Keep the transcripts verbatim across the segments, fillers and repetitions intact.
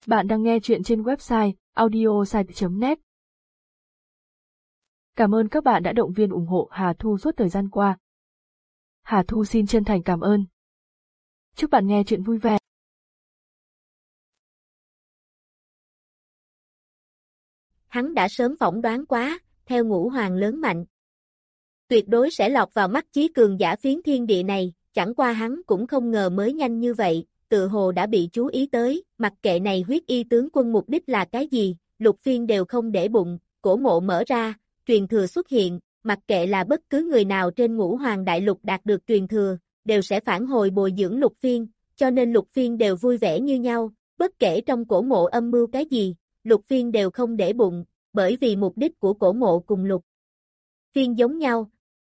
Bạn đang nghe chuyện trên website audiosite chấm net. Cảm ơn các bạn đã động viên ủng hộ Hà Thu suốt thời gian qua. Hà Thu xin chân thành cảm ơn. Chúc bạn nghe chuyện vui vẻ. Hắn đã sớm phỏng đoán quá, theo Ngũ Hoàng lớn mạnh, tuyệt đối sẽ lọt vào mắt chí cường giả phiến thiên địa này, chẳng qua hắn cũng không ngờ mới nhanh như vậy, tự hồ đã bị chú ý tới, mặc kệ này huyết y tướng quân mục đích là cái gì, Lục Phiên đều không để bụng, cổ mộ mở ra, truyền thừa xuất hiện, mặc kệ là bất cứ người nào trên Ngũ Hoàng đại lục đạt được truyền thừa, đều sẽ phản hồi bồi dưỡng Lục Phiên, cho nên Lục Phiên đều vui vẻ như nhau, bất kể trong cổ mộ âm mưu cái gì, Lục Phiên đều không để bụng, bởi vì mục đích của cổ mộ cùng Lục Phiên giống nhau.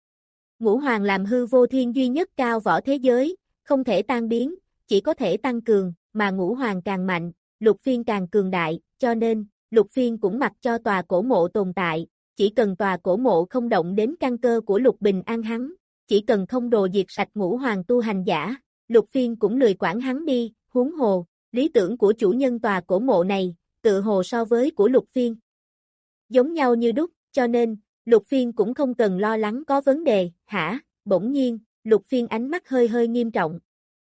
Ngũ Hoàng làm hư vô thiên duy nhất cao võ thế giới, không thể tan biến, chỉ có thể tăng cường, mà Ngũ Hoàng càng mạnh, Lục Phiên càng cường đại, cho nên, Lục Phiên cũng mặc cho tòa cổ mộ tồn tại, chỉ cần tòa cổ mộ không động đến căn cơ của Lục Bình An hắn, chỉ cần không đồ diệt sạch Ngũ Hoàng tu hành giả, Lục Phiên cũng lười quản hắn đi, huống hồ, lý tưởng của chủ nhân tòa cổ mộ này, tự hồ so với của Lục Phiên giống nhau như đúc, cho nên, Lục Phiên cũng không cần lo lắng có vấn đề, hả, bỗng nhiên, Lục Phiên ánh mắt hơi hơi nghiêm trọng.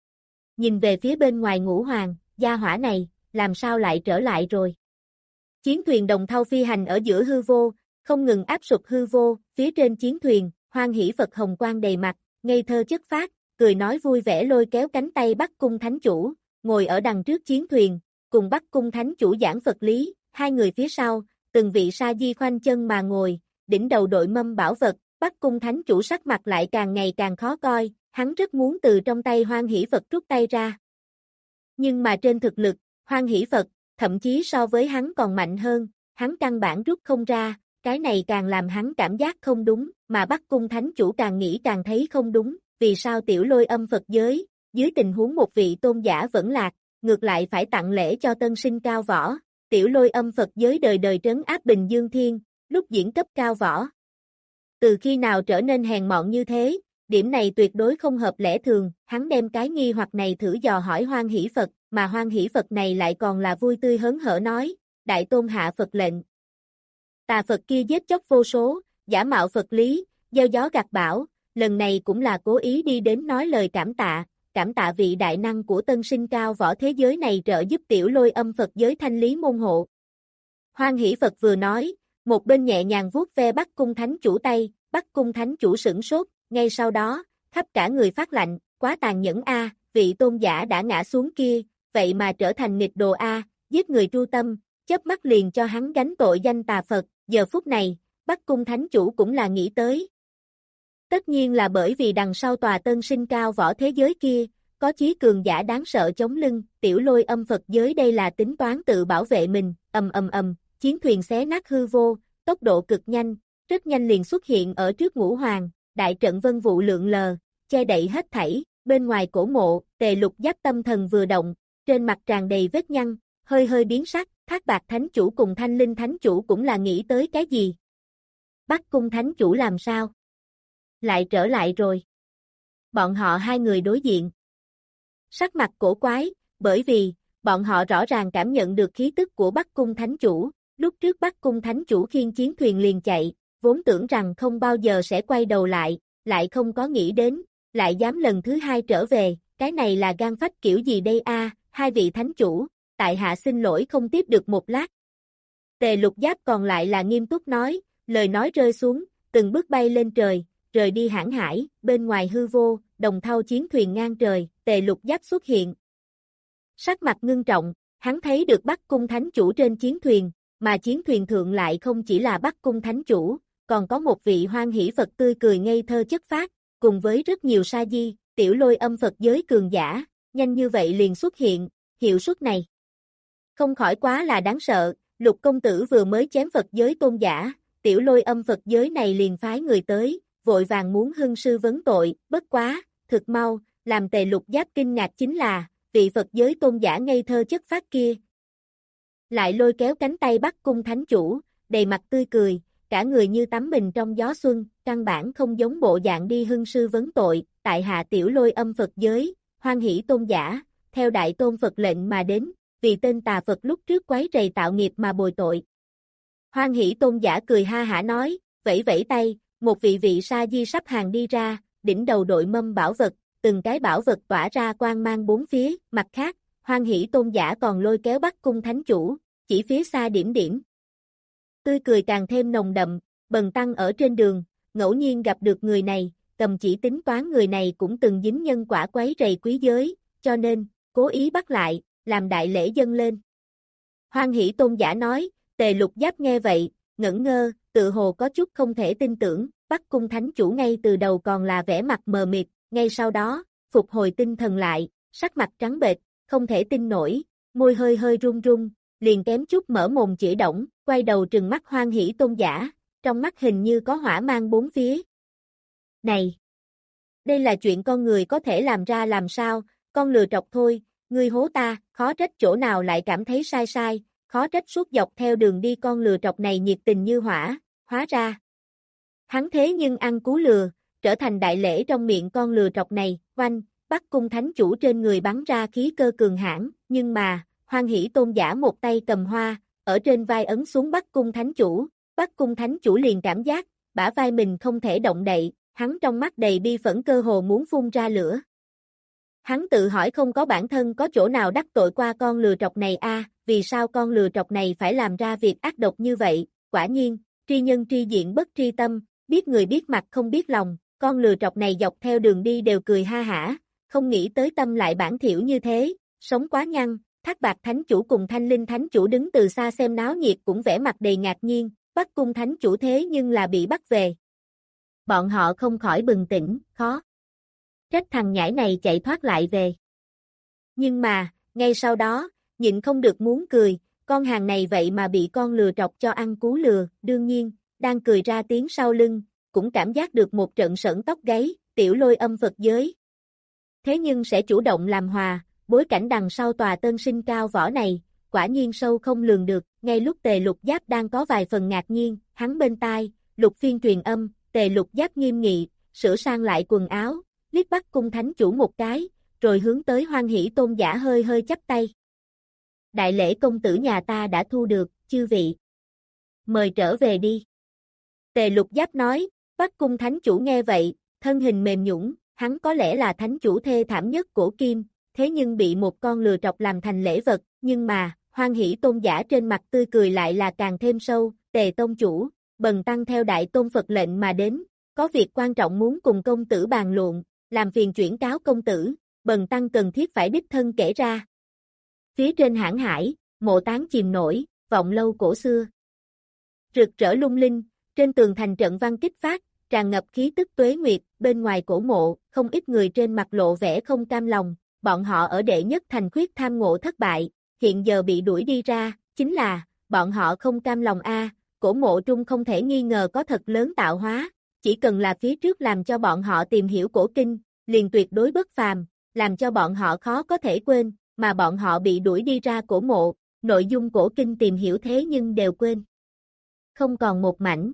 Nhìn về phía bên ngoài Ngũ Hoàng, gia hỏa này, làm sao lại trở lại rồi? Chiến thuyền đồng thau phi hành ở giữa hư vô, không ngừng áp sụp hư vô, phía trên chiến thuyền, Hoan Hỷ Phật hồng quang đầy mặt, ngây thơ chất phát, cười nói vui vẻ lôi kéo cánh tay Bắc Cung Thánh Chủ, ngồi ở đằng trước chiến thuyền, cùng Bắc Cung Thánh Chủ giảng Phật lý, hai người phía sau, từng vị sa di khoanh chân mà ngồi, đỉnh đầu đội mâm bảo vật, Bắc Cung Thánh Chủ sắc mặt lại càng ngày càng khó coi, hắn rất muốn từ trong tay Hoan Hỷ Phật rút tay ra. Nhưng mà trên thực lực, Hoan Hỷ Phật, thậm chí so với hắn còn mạnh hơn, hắn căn bản rút không ra, cái này càng làm hắn cảm giác không đúng, mà Bắc Cung Thánh Chủ càng nghĩ càng thấy không đúng, vì sao Tiểu Lôi Âm Phật giới, dưới tình huống một vị tôn giả vẫn lạc, ngược lại phải tặng lễ cho tân sinh cao võ, Tiểu Lôi Âm Phật giới đời đời trấn áp Bình Dương Thiên, lúc diễn cấp cao võ. Từ khi nào trở nên hèn mọn như thế, điểm này tuyệt đối không hợp lẽ thường, hắn đem cái nghi hoặc này thử dò hỏi Hoan Hỷ Phật, mà Hoan Hỷ Phật này lại còn là vui tươi hớn hở nói, Đại Tôn hạ Phật lệnh. Tà Phật kia giết chóc vô số, giả mạo Phật lý, gieo gió gặt bão, lần này cũng là cố ý đi đến nói lời cảm tạ, cảm tạ vị đại năng của tân sinh cao võ thế giới này trợ giúp Tiểu Lôi Âm Phật giới thanh lý môn hộ. Hoan Hỷ Phật vừa nói, một bên nhẹ nhàng vuốt ve Bắc Cung Thánh Chủ tay, Bắc Cung Thánh Chủ sửng sốt, ngay sau đó, khắp cả người phát lạnh, quá tàn nhẫn a, vị tôn giả đã ngã xuống kia, vậy mà trở thành nghịch đồ a, giết người tru tâm, chớp mắt liền cho hắn gánh tội danh tà Phật, giờ phút này, Bắc Cung Thánh Chủ cũng là nghĩ tới. Tất nhiên là bởi vì đằng sau tòa tân sinh cao võ thế giới kia, có chí cường giả đáng sợ chống lưng, Tiểu Lôi Âm Phật giới đây là tính toán tự bảo vệ mình, ầm ầm ầm, chiến thuyền xé nát hư vô, tốc độ cực nhanh, rất nhanh liền xuất hiện ở trước Ngũ Hoàng, đại trận vân vụ lượn lờ, che đậy hết thảy, bên ngoài cổ mộ, Tề Lục Giáp tâm thần vừa động, trên mặt tràn đầy vết nhăn, hơi hơi biến sắc, Thác Bạt Thánh Chủ cùng Thanh Linh Thánh Chủ cũng là nghĩ tới cái gì? Bắc Cung Thánh Chủ làm sao? Lại trở lại rồi. Bọn họ hai người đối diện. Sắc mặt cổ quái, bởi vì, bọn họ rõ ràng cảm nhận được khí tức của Bắc Cung Thánh Chủ, lúc trước Bắc Cung Thánh Chủ khiêng chiến thuyền liền chạy, vốn tưởng rằng không bao giờ sẽ quay đầu lại, lại không có nghĩ đến, lại dám lần thứ hai trở về, cái này là gan phách kiểu gì đây a, hai vị Thánh Chủ, tại hạ xin lỗi không tiếp được một lát. Tề Lục Giáp còn lại là nghiêm túc nói, lời nói rơi xuống, từng bước bay lên trời, rời đi hãn hải, bên ngoài hư vô, đồng thau chiến thuyền ngang trời, Tề Lục Giáp xuất hiện. Sắc mặt ngưng trọng, hắn thấy được Bắc Cung Thánh Chủ trên chiến thuyền, mà chiến thuyền thượng lại không chỉ là Bắc Cung Thánh Chủ, còn có một vị Hoan Hỷ Phật tươi cười ngây thơ chất phác, cùng với rất nhiều sa di, Tiểu Lôi Âm Phật giới cường giả, nhanh như vậy liền xuất hiện, hiệu suất này. Không khỏi quá là đáng sợ, Lục công tử vừa mới chém Phật giới tôn giả, Tiểu Lôi Âm Phật giới này liền phái người tới, vội vàng muốn hưng sư vấn tội, bất quá, thực mau, làm Tề Lục Giáp kinh ngạc chính là, vị Phật giới tôn giả ngây thơ chất phát kia. Lại lôi kéo cánh tay Bắc Cung Thánh Chủ, đầy mặt tươi cười, cả người như tắm mình trong gió xuân, căn bản không giống bộ dạng đi hưng sư vấn tội, tại hạ Tiểu Lôi Âm Phật giới, Hoan Hỷ tôn giả, theo Đại Tôn Phật lệnh mà đến, vì tên tà Phật lúc trước quấy rầy tạo nghiệp mà bồi tội. Hoan Hỷ Tôn giả cười ha hả nói, vẫy vẫy tay, một vị vị sa di sắp hàng đi ra, đỉnh đầu đội mâm bảo vật, từng cái bảo vật tỏa ra quang mang bốn phía, mặt khác, Hoan Hỷ Tôn giả còn lôi kéo Bắc Cung Thánh Chủ, chỉ phía xa điểm điểm. Tươi cười càng thêm nồng đậm, bần tăng ở trên đường, ngẫu nhiên gặp được người này, cầm chỉ tính toán người này cũng từng dính nhân quả quấy rầy quý giới, cho nên, cố ý bắt lại, làm đại lễ dâng lên. Hoan Hỷ Tôn giả nói, Tề Lục Giáp nghe vậy, ngẩn ngơ, tự hồ có chút không thể tin tưởng, Bắc Cung Thánh Chủ ngay từ đầu còn là vẻ mặt mờ mịt, ngay sau đó, phục hồi tinh thần lại, sắc mặt trắng bệch, không thể tin nổi, môi hơi hơi run run, liền kém chút mở mồm chửi đổng, quay đầu trừng mắt Hoan Hỷ Tôn giả, trong mắt hình như có hỏa mang bốn phía. Này! Đây là chuyện con người có thể làm ra làm sao, con lừa trọc thôi, ngươi hố ta, khó trách chỗ nào lại cảm thấy sai sai, khó trách suốt dọc theo đường đi con lừa trọc này nhiệt tình như hỏa, hóa ra. Hắn thế nhưng ăn cú lừa, trở thành đại lễ trong miệng con lừa trọc này, oanh, Bắc Cung Thánh Chủ trên người bắn ra khí cơ cường hãn, nhưng mà, Hoan Hỷ Tôn giả một tay cầm hoa, ở trên vai ấn xuống Bắc Cung Thánh Chủ, Bắc Cung Thánh Chủ liền cảm giác, bả vai mình không thể động đậy, hắn trong mắt đầy bi phẫn cơ hồ muốn phun ra lửa. Hắn tự hỏi không có bản thân có chỗ nào đắc tội qua con lừa trọc này a, à, vì sao con lừa trọc này phải làm ra việc ác độc như vậy, quả nhiên, tri nhân tri diện bất tri tâm, biết người biết mặt không biết lòng, con lừa trọc này dọc theo đường đi đều cười ha hả, không nghĩ tới tâm lại bản thiểu như thế, sống quá nhăn, Thác Bạt Thánh Chủ cùng Thanh Linh Thánh Chủ đứng từ xa xem náo nhiệt cũng vẻ mặt đầy ngạc nhiên, Bắc Cung Thánh Chủ thế nhưng là bị bắt về. Bọn họ không khỏi bừng tỉnh, khó trách thằng nhãi này chạy thoát lại về. Nhưng mà, ngay sau đó, nhịn không được muốn cười, con hàng này vậy mà bị con lừa trọc cho ăn cú lừa, đương nhiên, đang cười ra tiếng sau lưng, cũng cảm giác được một trận sởn tóc gáy, tiểu Lôi âm Phật giới. Thế nhưng sẽ chủ động làm hòa, bối cảnh đằng sau tòa tân sinh cao võ này, quả nhiên sâu không lường được, ngay lúc Tề Lục Giáp đang có vài phần ngạc nhiên, hắn bên tai, Lục Phiên truyền âm, Tề Lục Giáp nghiêm nghị, sửa sang lại quần áo, liếc Bắc Cung Thánh Chủ một cái, rồi hướng tới Hoan Hỷ Tôn giả hơi hơi chắp tay. Đại lễ công tử nhà ta đã thu được, chư vị. Mời trở về đi. Tề Lục Giáp nói, Bắc Cung Thánh Chủ nghe vậy, thân hình mềm nhũn, hắn có lẽ là Thánh Chủ thê thảm nhất cổ kim, thế nhưng bị một con lừa trọc làm thành lễ vật, nhưng mà, Hoan Hỷ Tôn giả trên mặt tươi cười lại là càng thêm sâu, Tề Tông Chủ, bần tăng theo Đại Tôn Phật lệnh mà đến, có việc quan trọng muốn cùng công tử bàn luận, làm phiền chuyển cáo công tử, bần tăng cần thiết phải đích thân kể ra. Phía trên hãn hải, mộ tán chìm nổi, vọng lâu cổ xưa. Rực rỡ lung linh, trên tường thành trận văn kích phát, tràn ngập khí tức tuế nguyệt, bên ngoài cổ mộ, không ít người trên mặt lộ vẻ không cam lòng, bọn họ ở đệ nhất thành khuyết tham ngộ thất bại, hiện giờ bị đuổi đi ra, chính là, bọn họ không cam lòng a, cổ mộ trung không thể nghi ngờ có thật lớn tạo hóa, chỉ cần là phía trước làm cho bọn họ tìm hiểu cổ kinh, liền tuyệt đối bất phàm, làm cho bọn họ khó có thể quên, mà bọn họ bị đuổi đi ra cổ mộ, nội dung cổ kinh tìm hiểu thế nhưng đều quên. Không còn một mảnh.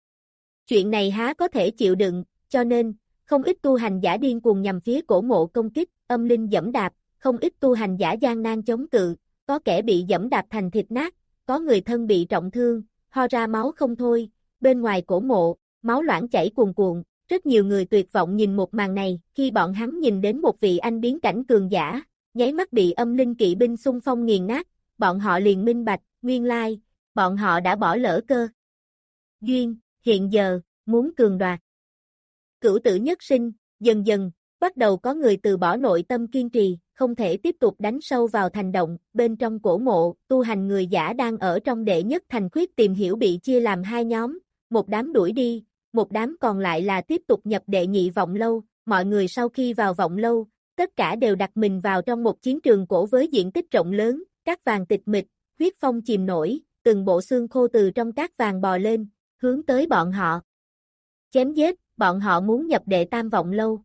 Chuyện này há có thể chịu đựng, cho nên, không ít tu hành giả điên cuồng nhằm phía cổ mộ công kích, âm linh dẫm đạp, không ít tu hành giả gian nan chống cự, có kẻ bị dẫm đạp thành thịt nát, có người thân bị trọng thương, ho ra máu không thôi, bên ngoài cổ mộ, máu loãng chảy cuồn cuộn, rất nhiều người tuyệt vọng nhìn một màn này, khi bọn hắn nhìn đến một vị anh biến cảnh cường giả, nháy mắt bị âm linh kỵ binh xung phong nghiền nát, bọn họ liền minh bạch, nguyên lai, bọn họ đã bỏ lỡ cơ duyên, hiện giờ, muốn cường đoạt. Cửu tử nhất sinh, dần dần, bắt đầu có người từ bỏ nội tâm kiên trì, không thể tiếp tục đánh sâu vào thành động, bên trong cổ mộ, tu hành người giả đang ở trong đệ nhất thành khuyết tìm hiểu bị chia làm hai nhóm, một đám đuổi đi, một đám còn lại là tiếp tục nhập đệ nhị vọng lâu, mọi người sau khi vào vọng lâu, tất cả đều đặt mình vào trong một chiến trường cổ với diện tích rộng lớn, cát vàng tịch mịch, huyết phong chìm nổi, từng bộ xương khô từ trong cát vàng bò lên, hướng tới bọn họ. Chém giết, bọn họ muốn nhập đệ tam vọng lâu.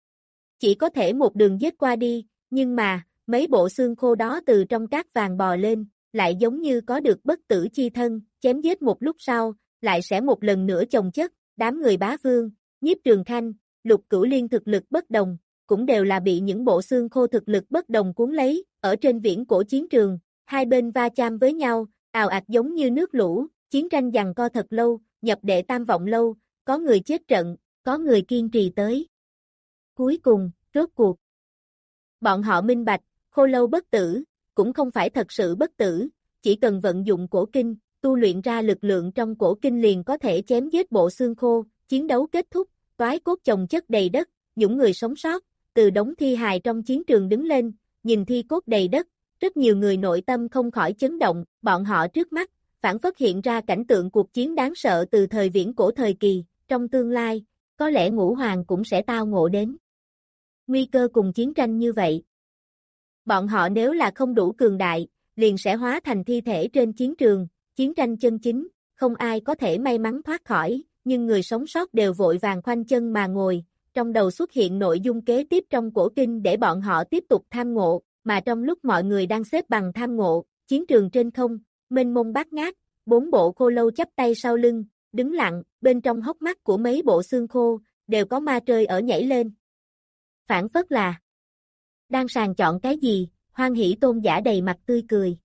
Chỉ có thể một đường giết qua đi, nhưng mà, mấy bộ xương khô đó từ trong cát vàng bò lên, lại giống như có được bất tử chi thân, chém giết một lúc sau, lại sẽ một lần nữa chồng chất, đám người Bá Vương, Nhiếp Trường Khanh, Lục Cửu Liên thực lực bất đồng, cũng đều là bị những bộ xương khô thực lực bất đồng cuốn lấy, ở trên viễn cổ chiến trường, Hai bên va chạm với nhau, ào ạt giống như nước lũ, chiến tranh giằng co thật lâu, nhập đệ tam vọng lâu, có người chết trận, có người kiên trì tới. Cuối cùng, rốt cuộc. Bọn họ minh bạch, Khô Lâu bất tử, cũng không phải thật sự bất tử, chỉ cần vận dụng cổ kinh, tu luyện ra lực lượng trong cổ kinh liền có thể chém giết bộ xương khô, chiến đấu kết thúc, toái cốt chồng chất đầy đất, những người sống sót, từ đống thi hài trong chiến trường đứng lên, nhìn thi cốt đầy đất, rất nhiều người nội tâm không khỏi chấn động, bọn họ trước mắt, phản phất hiện ra cảnh tượng cuộc chiến đáng sợ từ thời viễn cổ thời kỳ, trong tương lai, có lẽ Ngũ Hoàng cũng sẽ tao ngộ đến. Nguy cơ cùng chiến tranh như vậy. Bọn họ nếu là không đủ cường đại, liền sẽ hóa thành thi thể trên chiến trường, chiến tranh chân chính, không ai có thể may mắn thoát khỏi, nhưng người sống sót đều vội vàng khoanh chân mà ngồi, trong đầu xuất hiện nội dung kế tiếp trong cổ kinh để bọn họ tiếp tục tham ngộ, mà trong lúc mọi người đang xếp bằng tham ngộ, chiến trường trên không, mênh mông bát ngát, bốn bộ khô lâu chắp tay sau lưng, đứng lặng, bên trong hốc mắt của mấy bộ xương khô, đều có ma trơi ở nhảy lên. Phản phất là đang sàng chọn cái gì, Hoan Hỷ Tôn giả đầy mặt tươi cười.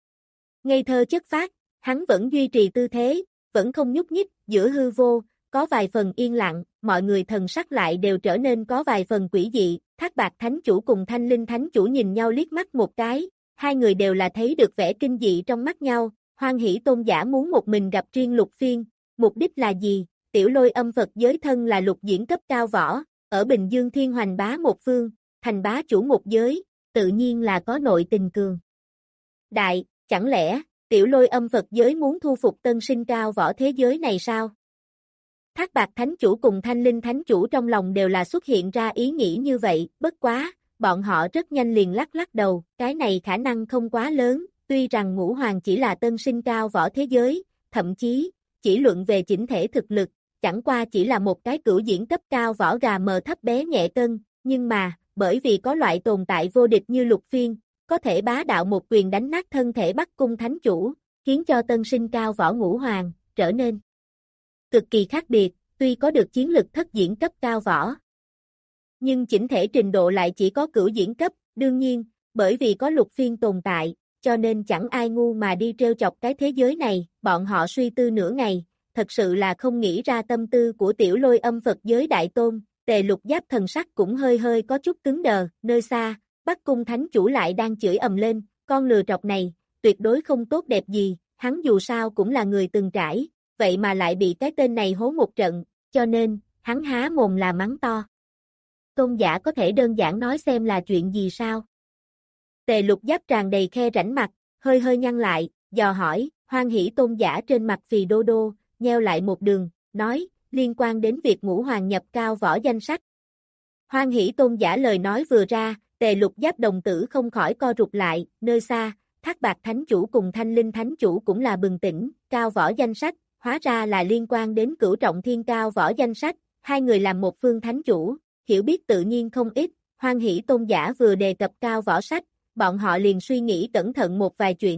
Ngây thơ chất phác, hắn vẫn duy trì tư thế, vẫn không nhúc nhích, giữa hư vô, có vài phần yên lặng, mọi người thần sắc lại đều trở nên có vài phần quỷ dị, Thác Bạt Thánh Chủ cùng Thanh Linh Thánh Chủ nhìn nhau liếc mắt một cái, hai người đều là thấy được vẻ kinh dị trong mắt nhau, Hoan Hỷ Tôn giả muốn một mình gặp riêng Lục Phiên, mục đích là gì? Tiểu Lôi Âm Phật giới thân là lục diễn cấp cao võ, ở Bình Dương Thiên hoành bá một phương, thành bá chủ một giới, tự nhiên là có nội tình cường. Đại, chẳng lẽ, Tiểu Lôi Âm Phật giới muốn thu phục tân sinh cao võ thế giới này sao? Thác Bạt Thánh Chủ cùng Thanh Linh Thánh Chủ trong lòng đều là xuất hiện ra ý nghĩ như vậy, bất quá, bọn họ rất nhanh liền lắc lắc đầu, cái này khả năng không quá lớn, tuy rằng Ngũ Hoàng chỉ là tân sinh cao võ thế giới, thậm chí, chỉ luận về chỉnh thể thực lực, chẳng qua chỉ là một cái cửu diễn cấp cao võ gà mờ thấp bé nhẹ cân, nhưng mà, bởi vì có loại tồn tại vô địch như Lục Phiên, có thể bá đạo một quyền đánh nát thân thể Bắc Cung Thánh Chủ, khiến cho tân sinh cao võ Ngũ Hoàng, trở nên cực kỳ khác biệt, tuy có được chiến lực thất diễn cấp cao võ. Nhưng chỉnh thể trình độ lại chỉ có cửu diễn cấp, đương nhiên, bởi vì có Lục Phiên tồn tại, cho nên chẳng ai ngu mà đi trêu chọc cái thế giới này, bọn họ suy tư nửa ngày, thật sự là không nghĩ ra tâm tư của Tiểu Lôi Âm Phật giới đại tôn, Tề Lục Giáp thần sắc cũng hơi hơi có chút cứng đờ, nơi xa, Bắc Cung Thánh Chủ lại đang chửi ầm lên, con lừa trọc này, tuyệt đối không tốt đẹp gì, hắn dù sao cũng là người từng trải, vậy mà lại bị cái tên này hố một trận, cho nên, hắn há mồm là mắng to. Tôn giả có thể đơn giản nói xem là chuyện gì sao? Tề Lục Giáp tràn đầy khe rãnh mặt, hơi hơi nhăn lại, dò hỏi, Hoan Hỷ Tôn giả trên mặt phì đô đô, nheo lại một đường, nói, liên quan đến việc Ngũ Hoàng nhập cao võ danh sách. Hoan Hỷ Tôn giả lời nói vừa ra, Tề Lục Giáp đồng tử không khỏi co rụt lại, nơi xa, Thác Bạt Thánh Chủ cùng Thanh Linh Thánh Chủ cũng là bừng tỉnh, cao võ danh sách, hóa ra là liên quan đến Cửu Trọng Thiên cao võ danh sách, hai người làm một phương thánh chủ, hiểu biết tự nhiên không ít, Hoan Hỷ Tôn giả vừa đề cập cao võ sách, bọn họ liền suy nghĩ cẩn thận một vài chuyện.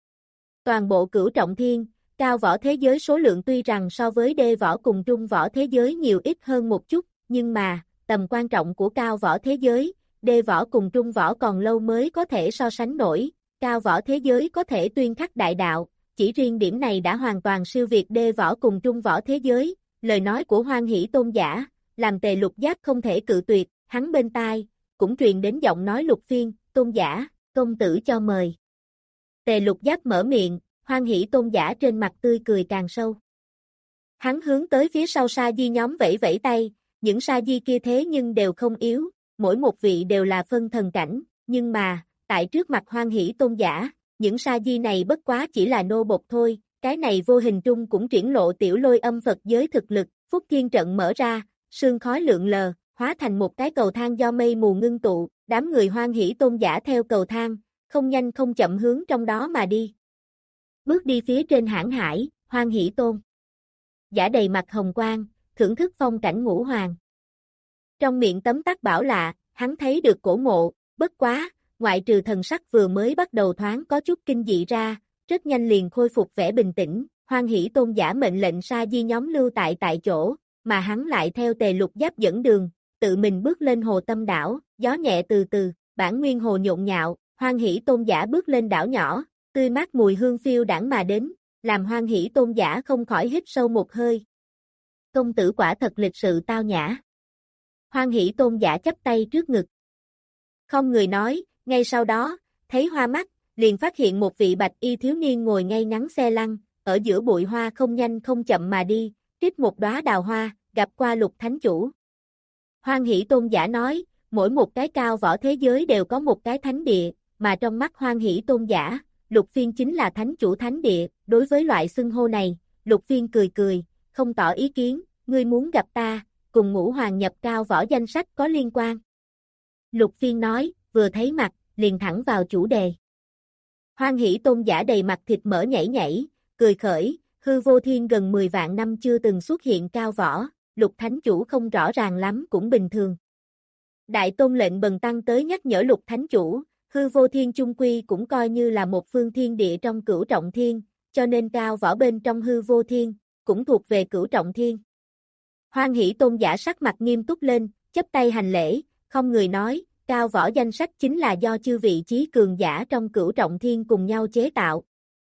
Toàn bộ Cửu Trọng Thiên, cao võ thế giới số lượng tuy rằng so với đê võ cùng trung võ thế giới nhiều ít hơn một chút, nhưng mà, tầm quan trọng của cao võ thế giới, đê võ cùng trung võ còn lâu mới có thể so sánh nổi, cao võ thế giới có thể tuyên khắc đại đạo, chỉ riêng điểm này đã hoàn toàn siêu việt đê võ cùng trung võ thế giới, lời nói của Hoan Hỷ Tôn giả, làm Tề Lục Giáp không thể cự tuyệt, hắn bên tai, cũng truyền đến giọng nói Lục Phiên, Tôn giả, công tử cho mời. Tề Lục Giáp mở miệng, Hoan Hỷ Tôn giả trên mặt tươi cười càng sâu. Hắn hướng tới phía sau sa di nhóm vẫy vẫy tay, những sa di kia thế nhưng đều không yếu, mỗi một vị đều là phân thần cảnh, nhưng mà, tại trước mặt Hoan Hỷ Tôn giả, những sa di này bất quá chỉ là nô bộc thôi, cái này vô hình trung cũng triển lộ Tiểu Lôi Âm Phật giới thực lực, Phúc Thiên trận mở ra, sương khói lượn lờ, hóa thành một cái cầu thang do mây mù ngưng tụ, đám người Hoan Hỷ Tôn giả theo cầu thang, không nhanh không chậm hướng trong đó mà đi. Bước đi phía trên hãn hải, Hoan Hỷ Tôn giả đầy mặt hồng quang, thưởng thức phong cảnh Ngũ Hoàng. Trong miệng tấm tắc bảo lạ, hắn thấy được cổ mộ, bất quá, ngoại trừ thần sắc vừa mới bắt đầu thoáng có chút kinh dị ra, rất nhanh liền khôi phục vẻ bình tĩnh, Hoan Hỷ Tôn giả mệnh lệnh sa di nhóm lưu tại tại chỗ, mà hắn lại theo Tề Lục Giáp dẫn đường, tự mình bước lên hồ Tâm đảo, gió nhẹ từ từ, bản nguyên hồ nhộn nhạo, Hoan Hỷ Tôn giả bước lên đảo nhỏ, tươi mát mùi hương phiêu đãng mà đến, làm Hoan Hỷ Tôn giả không khỏi hít sâu một hơi. Công tử quả thật lịch sự tao nhã. Hoan Hỷ Tôn giả chắp tay trước ngực. Không người nói, ngay sau đó, thấy hoa mắt, liền phát hiện một vị bạch y thiếu niên ngồi ngay ngắn xe lăn, ở giữa bụi hoa không nhanh không chậm mà đi, trích một đóa đào hoa, gặp qua Lục Thánh Chủ. Hoan Hỷ Tôn giả nói, mỗi một cái cao võ thế giới đều có một cái thánh địa, mà trong mắt Hoan Hỷ Tôn giả, Lục Phiên chính là thánh chủ thánh địa, đối với loại xưng hô này, Lục Phiên cười cười, không tỏ ý kiến, ngươi muốn gặp ta, cùng Ngũ Hoàng nhập cao võ danh sách có liên quan. Lục Phiên nói, vừa thấy mặt, liền thẳng vào chủ đề. Hoan Hỷ Tôn giả đầy mặt thịt mỡ nhảy nhảy, cười khởi, hư vô thiên gần mười vạn năm chưa từng xuất hiện cao võ, Lục Thánh Chủ không rõ ràng lắm cũng bình thường. Đại Tôn lệnh bần tăng tới nhắc nhở Lục Thánh Chủ, hư vô thiên chung quy cũng coi như là một phương thiên địa trong cửu trọng thiên, cho nên cao võ bên trong hư vô thiên, cũng thuộc về cửu trọng thiên. Hoan Hỷ Tôn giả sắc mặt nghiêm túc lên, chắp tay hành lễ, không người nói, cao võ danh sách chính là do chư vị chí cường giả trong cửu trọng thiên cùng nhau chế tạo.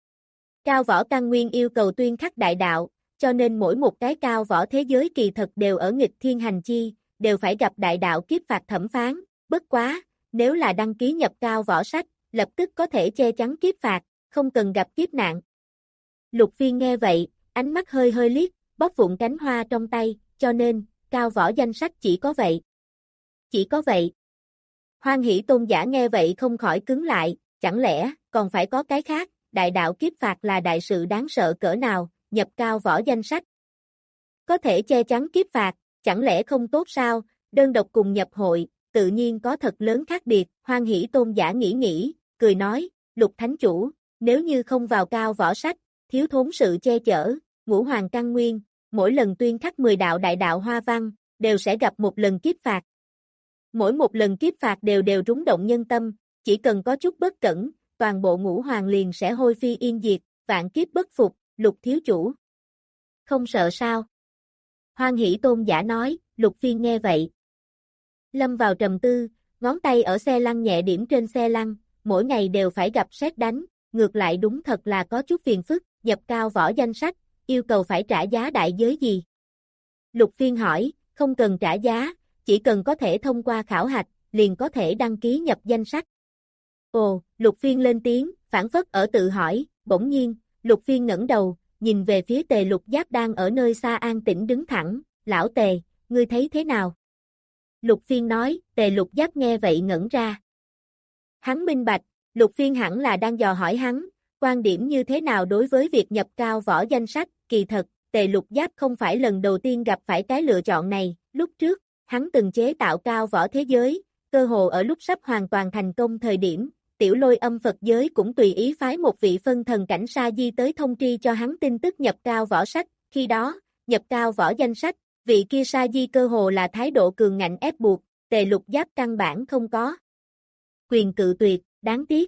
Cao võ căn nguyên yêu cầu tuyên khắc đại đạo, cho nên mỗi một cái cao võ thế giới kỳ thật đều ở nghịch thiên hành chi, đều phải gặp đại đạo kiếp phạt thẩm phán, bất quá, nếu là đăng ký nhập cao võ sách, lập tức có thể che chắn kiếp phạt, không cần gặp kiếp nạn. Lục Phiên nghe vậy, ánh mắt hơi hơi liếc, bóp vụn cánh hoa trong tay, cho nên, cao võ danh sách chỉ có vậy. Chỉ có vậy. Hoan Hỷ Tôn giả nghe vậy không khỏi cứng lại, chẳng lẽ, còn phải có cái khác, đại đạo kiếp phạt là đại sự đáng sợ cỡ nào, nhập cao võ danh sách. Có thể che chắn kiếp phạt, chẳng lẽ không tốt sao, đơn độc cùng nhập hội, tự nhiên có thật lớn khác biệt, Hoan Hỷ Tôn giả nghĩ nghĩ, cười nói, Lục Thánh Chủ, nếu như không vào cao võ sách, thiếu thốn sự che chở, Ngũ Hoàng căn nguyên, mỗi lần tuyên khắc mười đạo đại đạo hoa văn, đều sẽ gặp một lần kiếp phạt. Mỗi một lần kiếp phạt đều đều rúng động nhân tâm, chỉ cần có chút bất cẩn, toàn bộ Ngũ Hoàng liền sẽ hôi phi yên diệt, vạn kiếp bất phục, Lục Thiếu Chủ. Không sợ sao? Hoan Hỷ Tôn giả nói, Lục Phiên nghe vậy. Lâm vào trầm tư, ngón tay ở xe lăn nhẹ điểm trên xe lăn, mỗi ngày đều phải gặp sét đánh, ngược lại đúng thật là có chút phiền phức, nhập cao võ danh sách, yêu cầu phải trả giá đại giới gì? Lục Phiên hỏi, không cần trả giá, chỉ cần có thể thông qua khảo hạch, liền có thể đăng ký nhập danh sách. Ồ, Lục Phiên lên tiếng, phản phất ở tự hỏi, bỗng nhiên, Lục Phiên ngẩng đầu, nhìn về phía Tề Lục Giáp đang ở nơi xa an tĩnh đứng thẳng, lão Tề, ngươi thấy thế nào? Lục Phiên nói, Tề Lục Giáp nghe vậy ngẩn ra. Hắn minh bạch, Lục Phiên hẳn là đang dò hỏi hắn, quan điểm như thế nào đối với việc nhập cao võ danh sách, kỳ thật, Tề Lục Giáp không phải lần đầu tiên gặp phải cái lựa chọn này, lúc trước, hắn từng chế tạo cao võ thế giới, cơ hồ ở lúc sắp hoàn toàn thành công thời điểm, Tiểu Lôi Âm Phật giới cũng tùy ý phái một vị phân thần cảnh sa di tới thông tri cho hắn tin tức nhập cao võ sách, khi đó, nhập cao võ danh sách, vị kia sa di cơ hồ là thái độ cường ngạnh ép buộc, Tề Lục Giáp căn bản không có quyền cự tuyệt, đáng tiếc.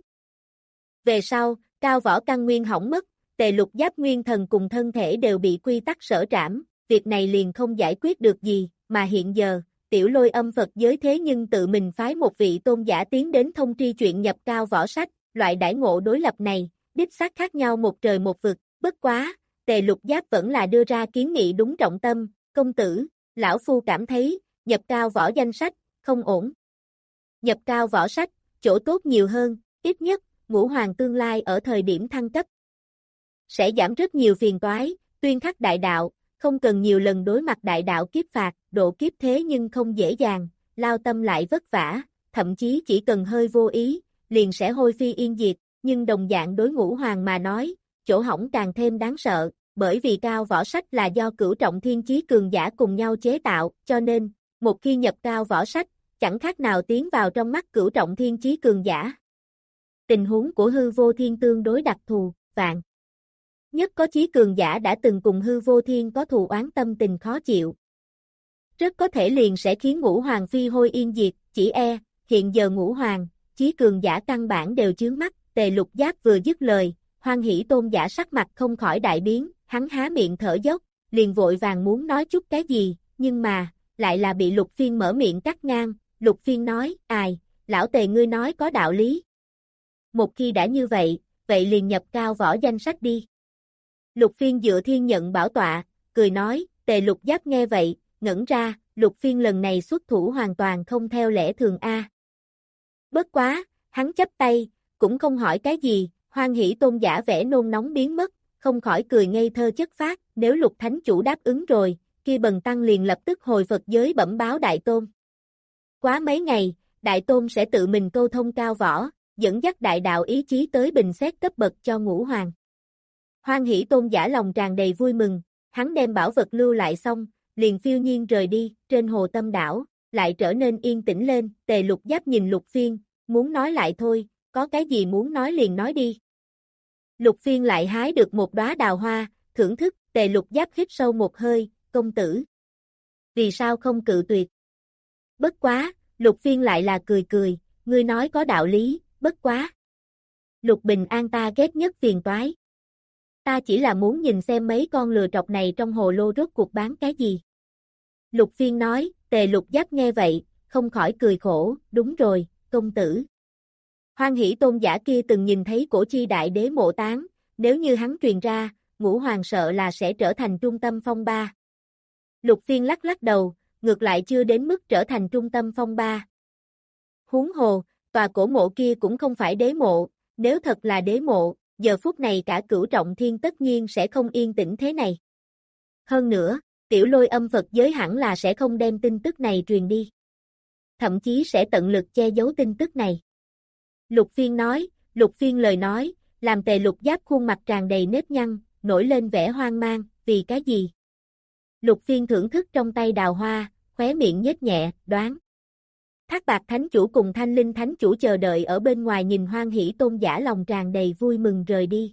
Về sau, cao võ căn nguyên hỏng mất, Tề Lục Giáp nguyên thần cùng thân thể đều bị quy tắc sở trảm, việc này liền không giải quyết được gì, mà hiện giờ, Tiểu Lôi Âm Phật giới thế nhưng tự mình phái một vị tôn giả tiến đến thông tri chuyện nhập cao võ sách, loại đãi ngộ đối lập này, đích xác khác nhau một trời một vực, bất quá, Tề Lục Giáp vẫn là đưa ra kiến nghị đúng trọng tâm, công tử, lão phu cảm thấy, nhập cao võ danh sách, không ổn. Nhập cao võ sách, chỗ tốt nhiều hơn, ít nhất, Ngũ Hoàng tương lai ở thời điểm thăng cấp. Sẽ giảm rất nhiều phiền toái, tuyên khắc đại đạo, không cần nhiều lần đối mặt đại đạo kiếp phạt, độ kiếp thế nhưng không dễ dàng, lao tâm lại vất vả, thậm chí chỉ cần hơi vô ý, liền sẽ hôi phi yên diệt, nhưng đồng dạng đối Ngũ Hoàng mà nói, chỗ hỏng càng thêm đáng sợ, bởi vì cao võ sách là do cửu trọng thiên chí cường giả cùng nhau chế tạo, cho nên, một khi nhập cao võ sách, chẳng khác nào tiến vào trong mắt cửu trọng thiên chí cường giả. Tình huống của hư vô thiên tương đối đặc thù, vạn nhất có chí cường giả đã từng cùng hư vô thiên có thù oán tâm tình khó chịu. Rất có thể liền sẽ khiến Ngũ Hoàng phi hôi yên diệt, chỉ e, hiện giờ Ngũ Hoàng, chí cường giả căn bản đều chướng mắt, Tề Lục Giáp vừa dứt lời, Hoan Hỷ Tôn giả sắc mặt không khỏi đại biến, hắn há miệng thở dốc, liền vội vàng muốn nói chút cái gì, nhưng mà, lại là bị Lục Phiên mở miệng cắt ngang, Lục Phiên nói, ai, lão Tề ngươi nói có đạo lý. Một khi đã như vậy, vậy liền nhập cao võ danh sách đi. Lục Phiên dựa thiên nhận bảo tọa, cười nói, Tề Lục Giáp nghe vậy, ngẩn ra, Lục Phiên lần này xuất thủ hoàn toàn không theo lẽ thường a. Bất quá, hắn chấp tay, cũng không hỏi cái gì, Hoan Hỷ Tôn giả vẻ nôn nóng biến mất, không khỏi cười ngây thơ chất phác, nếu Lục Thánh Chủ đáp ứng rồi, kia Bần Tăng liền lập tức hồi Phật giới bẩm báo Đại Tôn. Quá mấy ngày, Đại Tôn sẽ tự mình câu thông cao võ, dẫn dắt đại đạo ý chí tới bình xét cấp bậc cho Ngũ Hoàng. Hoan Hỷ Tôn giả lòng tràn đầy vui mừng, hắn đem bảo vật lưu lại xong, liền phiêu nhiên rời đi, trên hồ Tâm Đảo, lại trở nên yên tĩnh lên, Tề Lục Giáp nhìn Lục Phiên, muốn nói lại thôi, có cái gì muốn nói liền nói đi. Lục Phiên lại hái được một đóa đào hoa, thưởng thức, Tề Lục Giáp hít sâu một hơi, công tử. Vì sao không cự tuyệt? Bất quá, Lục Phiên lại là cười cười, ngươi nói có đạo lý, bất quá. Lục Bình An ta ghét nhất phiền toái. Ta chỉ là muốn nhìn xem mấy con lừa trọc này trong hồ lô rốt cuộc bán cái gì. Lục Phiên nói, Tề Lục Giáp nghe vậy, không khỏi cười khổ, đúng rồi, công tử. Hoan Hỷ Tôn giả kia từng nhìn thấy cổ chi đại đế mộ tán, nếu như hắn truyền ra, Ngũ Hoàng sợ là sẽ trở thành trung tâm phong ba. Lục Phiên lắc lắc đầu, ngược lại chưa đến mức trở thành trung tâm phong ba. Huống hồ, tòa cổ mộ kia cũng không phải đế mộ, nếu thật là đế mộ, giờ phút này cả Cửu Trọng Thiên tất nhiên sẽ không yên tĩnh thế này. Hơn nữa, Tiểu Lôi Âm Phật giới hẳn là sẽ không đem tin tức này truyền đi. Thậm chí sẽ tận lực che giấu tin tức này. Lục Phiên nói, Lục Phiên lời nói, làm Tề Lục Giáp khuôn mặt tràn đầy nếp nhăn, nổi lên vẻ hoang mang, vì cái gì? Lục Phiên thưởng thức trong tay đào hoa, khóe miệng nhếch nhẹ, đoán. Thác Bạt Thánh Chủ cùng Thanh Linh Thánh Chủ chờ đợi ở bên ngoài nhìn Hoan Hỷ Tôn giả lòng tràn đầy vui mừng rời đi.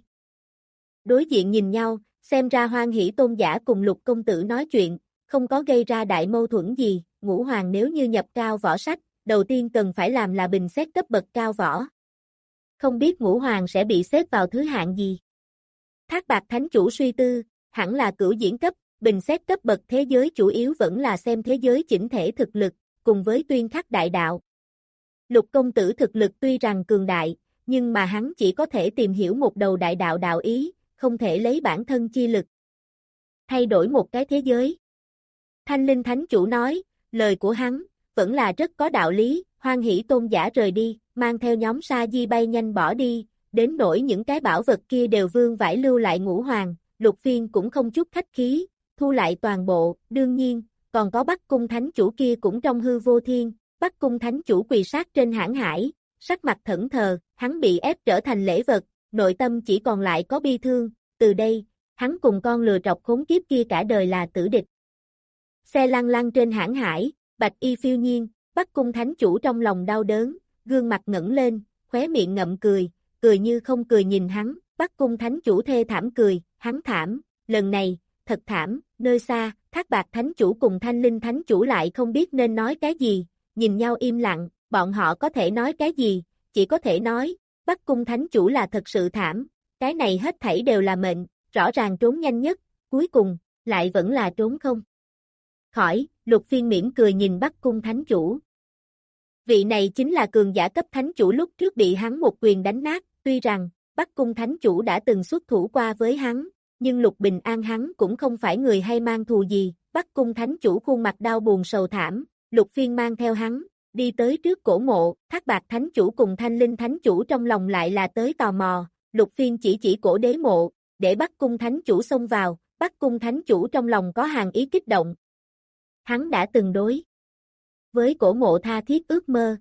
Đối diện nhìn nhau, xem ra Hoan Hỷ Tôn giả cùng Lục Công Tử nói chuyện, không có gây ra đại mâu thuẫn gì, Ngũ Hoàng nếu như nhập cao võ sách, đầu tiên cần phải làm là bình xét cấp bậc cao võ. Không biết Ngũ Hoàng sẽ bị xếp vào thứ hạng gì? Thác Bạt Thánh Chủ suy tư, hẳn là cửu diễn cấp, bình xét cấp bậc thế giới chủ yếu vẫn là xem thế giới chỉnh thể thực lực, cùng với tuyên khắc đại đạo. Lục Công Tử thực lực tuy rằng cường đại, nhưng mà hắn chỉ có thể tìm hiểu một đầu đại đạo đạo ý, không thể lấy bản thân chi lực thay đổi một cái thế giới. Thanh Linh Thánh Chủ nói, lời của hắn vẫn là rất có đạo lý. Hoan Hỷ Tôn giả rời đi, mang theo nhóm sa di bay nhanh bỏ đi, đến nỗi những cái bảo vật kia đều vương vãi lưu lại Ngũ Hoàng, Lục Phiên cũng không chút khách khí, thu lại toàn bộ, đương nhiên, còn có Bắc Cung Thánh Chủ kia cũng trong hư vô thiên, Bắc Cung Thánh Chủ quỳ sát trên hãn hải, sắc mặt thẫn thờ, hắn bị ép trở thành lễ vật, nội tâm chỉ còn lại có bi thương, từ đây, hắn cùng con lừa trọc khốn kiếp kia cả đời là tử địch. Xe lăn lăn trên hãn hải, bạch y phiêu nhiên, Bắc Cung Thánh Chủ trong lòng đau đớn, gương mặt ngẩng lên, khóe miệng ngậm cười, cười như không cười nhìn hắn, Bắc Cung Thánh Chủ thê thảm cười, hắn thảm, lần này, thật thảm, nơi xa, Thác Bạt Thánh Chủ cùng Thanh Linh Thánh Chủ lại không biết nên nói cái gì, nhìn nhau im lặng, bọn họ có thể nói cái gì, chỉ có thể nói, Bắc Cung Thánh Chủ là thật sự thảm, cái này hết thảy đều là mệnh, rõ ràng trốn nhanh nhất, cuối cùng, lại vẫn là trốn không khỏi. Lục Phiên mỉm cười nhìn Bắc Cung Thánh Chủ. Vị này chính là cường giả cấp Thánh Chủ lúc trước bị hắn một quyền đánh nát, tuy rằng, Bắc Cung Thánh Chủ đã từng xuất thủ qua với hắn, nhưng Lục Bình An hắn cũng không phải người hay mang thù gì, Bắc Cung Thánh Chủ khuôn mặt đau buồn sầu thảm, Lục Phiên mang theo hắn, đi tới trước cổ mộ, Thác Bạt Thánh Chủ cùng Thanh Linh Thánh Chủ trong lòng lại là tới tò mò, Lục Phiên chỉ chỉ cổ đế mộ, để Bắc Cung Thánh Chủ xông vào, Bắc Cung Thánh Chủ trong lòng có hàng ý kích động. Hắn đã từng đối với cổ mộ tha thiết ước mơ.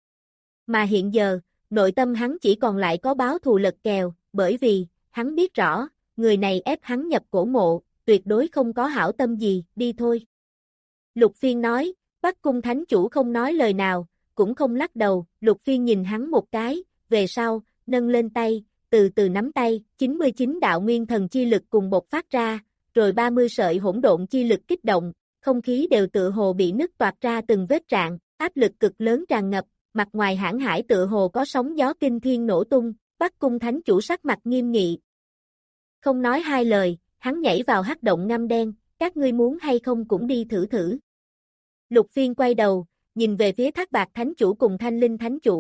Mà hiện giờ, nội tâm hắn chỉ còn lại có báo thù lật kèo, bởi vì, hắn biết rõ, người này ép hắn nhập cổ mộ, tuyệt đối không có hảo tâm gì, đi thôi. Lục Phiên nói, Bắc Cung Thánh Chủ không nói lời nào, cũng không lắc đầu, Lục Phiên nhìn hắn một cái, về sau, nâng lên tay, từ từ nắm tay, chín mươi chín đạo nguyên thần chi lực cùng bộc phát ra, rồi ba mươi sợi hỗn độn chi lực kích động, không khí đều tựa hồ bị nứt toạc ra từng vết rạn, áp lực cực lớn tràn ngập, mặt ngoài hãn hải tựa hồ có sóng gió kinh thiên nổ tung, Bắc Cung Thánh Chủ sắc mặt nghiêm nghị. Không nói hai lời, hắn nhảy vào hắc động ngăm đen, các ngươi muốn hay không cũng đi thử thử. Lục Phiên quay đầu, nhìn về phía Thác Bạt Thánh Chủ cùng Thanh Linh Thánh Chủ,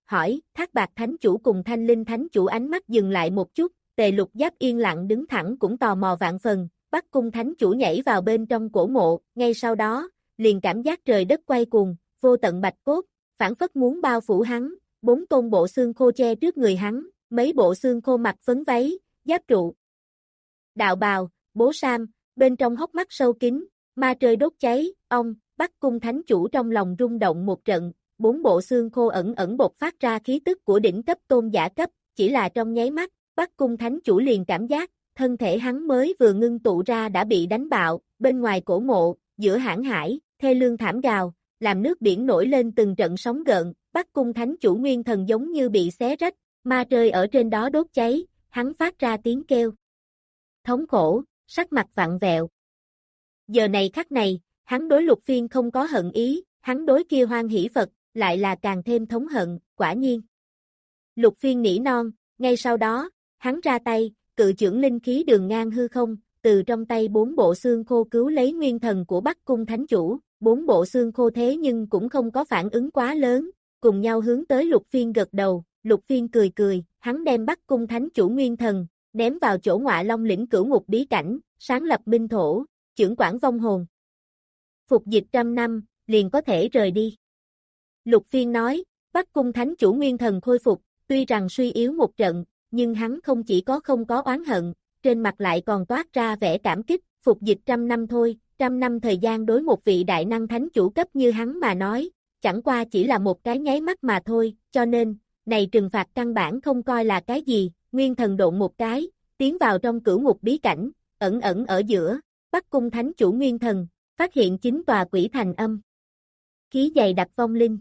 hỏi, Thác Bạt Thánh Chủ cùng Thanh Linh Thánh Chủ ánh mắt dừng lại một chút, Tề Lục Giáp yên lặng đứng thẳng cũng tò mò vạn phần, Bắc Cung Thánh Chủ nhảy vào bên trong cổ mộ, ngay sau đó, liền cảm giác trời đất quay cuồng, vô tận bạch cốt, phảng phất muốn bao phủ hắn, bốn tôn bộ xương khô che trước người hắn, mấy bộ xương khô mặc phấn váy, giáp trụ, đạo bào, bố sam, bên trong hốc mắt sâu kín, ma trời đốt cháy, ông, Bắc Cung Thánh Chủ trong lòng rung động một trận, bốn bộ xương khô ẩn ẩn bộc phát ra khí tức của đỉnh cấp tôn giả cấp, chỉ là trong nháy mắt, Bắc Cung Thánh Chủ liền cảm giác, thân thể hắn mới vừa ngưng tụ ra đã bị đánh bạo, bên ngoài cổ mộ, giữa hãn hải, thê lương thảm gào, làm nước biển nổi lên từng trận sóng gợn, Bắc Cung Thánh Chủ nguyên thần giống như bị xé rách, ma trời ở trên đó đốt cháy, hắn phát ra tiếng kêu thống khổ, sắc mặt vặn vẹo. Giờ này khắc này, hắn đối Lục Phiên không có hận ý, hắn đối kia Hoan Hỷ Phật, lại là càng thêm thống hận, quả nhiên. Lục Phiên nỉ non, ngay sau đó, hắn ra tay, cự chưởng linh khí đường ngang hư không, từ trong tay bốn bộ xương khô cứu lấy nguyên thần của Bắc Cung Thánh Chủ, bốn bộ xương khô thế nhưng cũng không có phản ứng quá lớn, cùng nhau hướng tới Lục Phiên gật đầu, Lục Phiên cười cười, hắn đem Bắc Cung Thánh Chủ nguyên thần, ném vào chỗ Ngọa Long lĩnh cửu ngục bí cảnh, sáng lập binh thổ, chưởng quản vong hồn. Phục dịch trăm năm, liền có thể rời đi. Lục Phiên nói, Bắc Cung Thánh Chủ nguyên thần khôi phục, tuy rằng suy yếu một trận, nhưng hắn không chỉ có không có oán hận, trên mặt lại còn toát ra vẻ cảm kích, phục dịch trăm năm thôi, trăm năm thời gian đối một vị đại năng thánh chủ cấp như hắn mà nói, chẳng qua chỉ là một cái nháy mắt mà thôi, cho nên, này trừng phạt căn bản không coi là cái gì, nguyên thần độn một cái, tiến vào trong cửu ngục bí cảnh, ẩn ẩn ở giữa, Bắc Cung Thánh Chủ nguyên thần, phát hiện chín tòa quỷ thành âm. Khí dày đặc vong linh.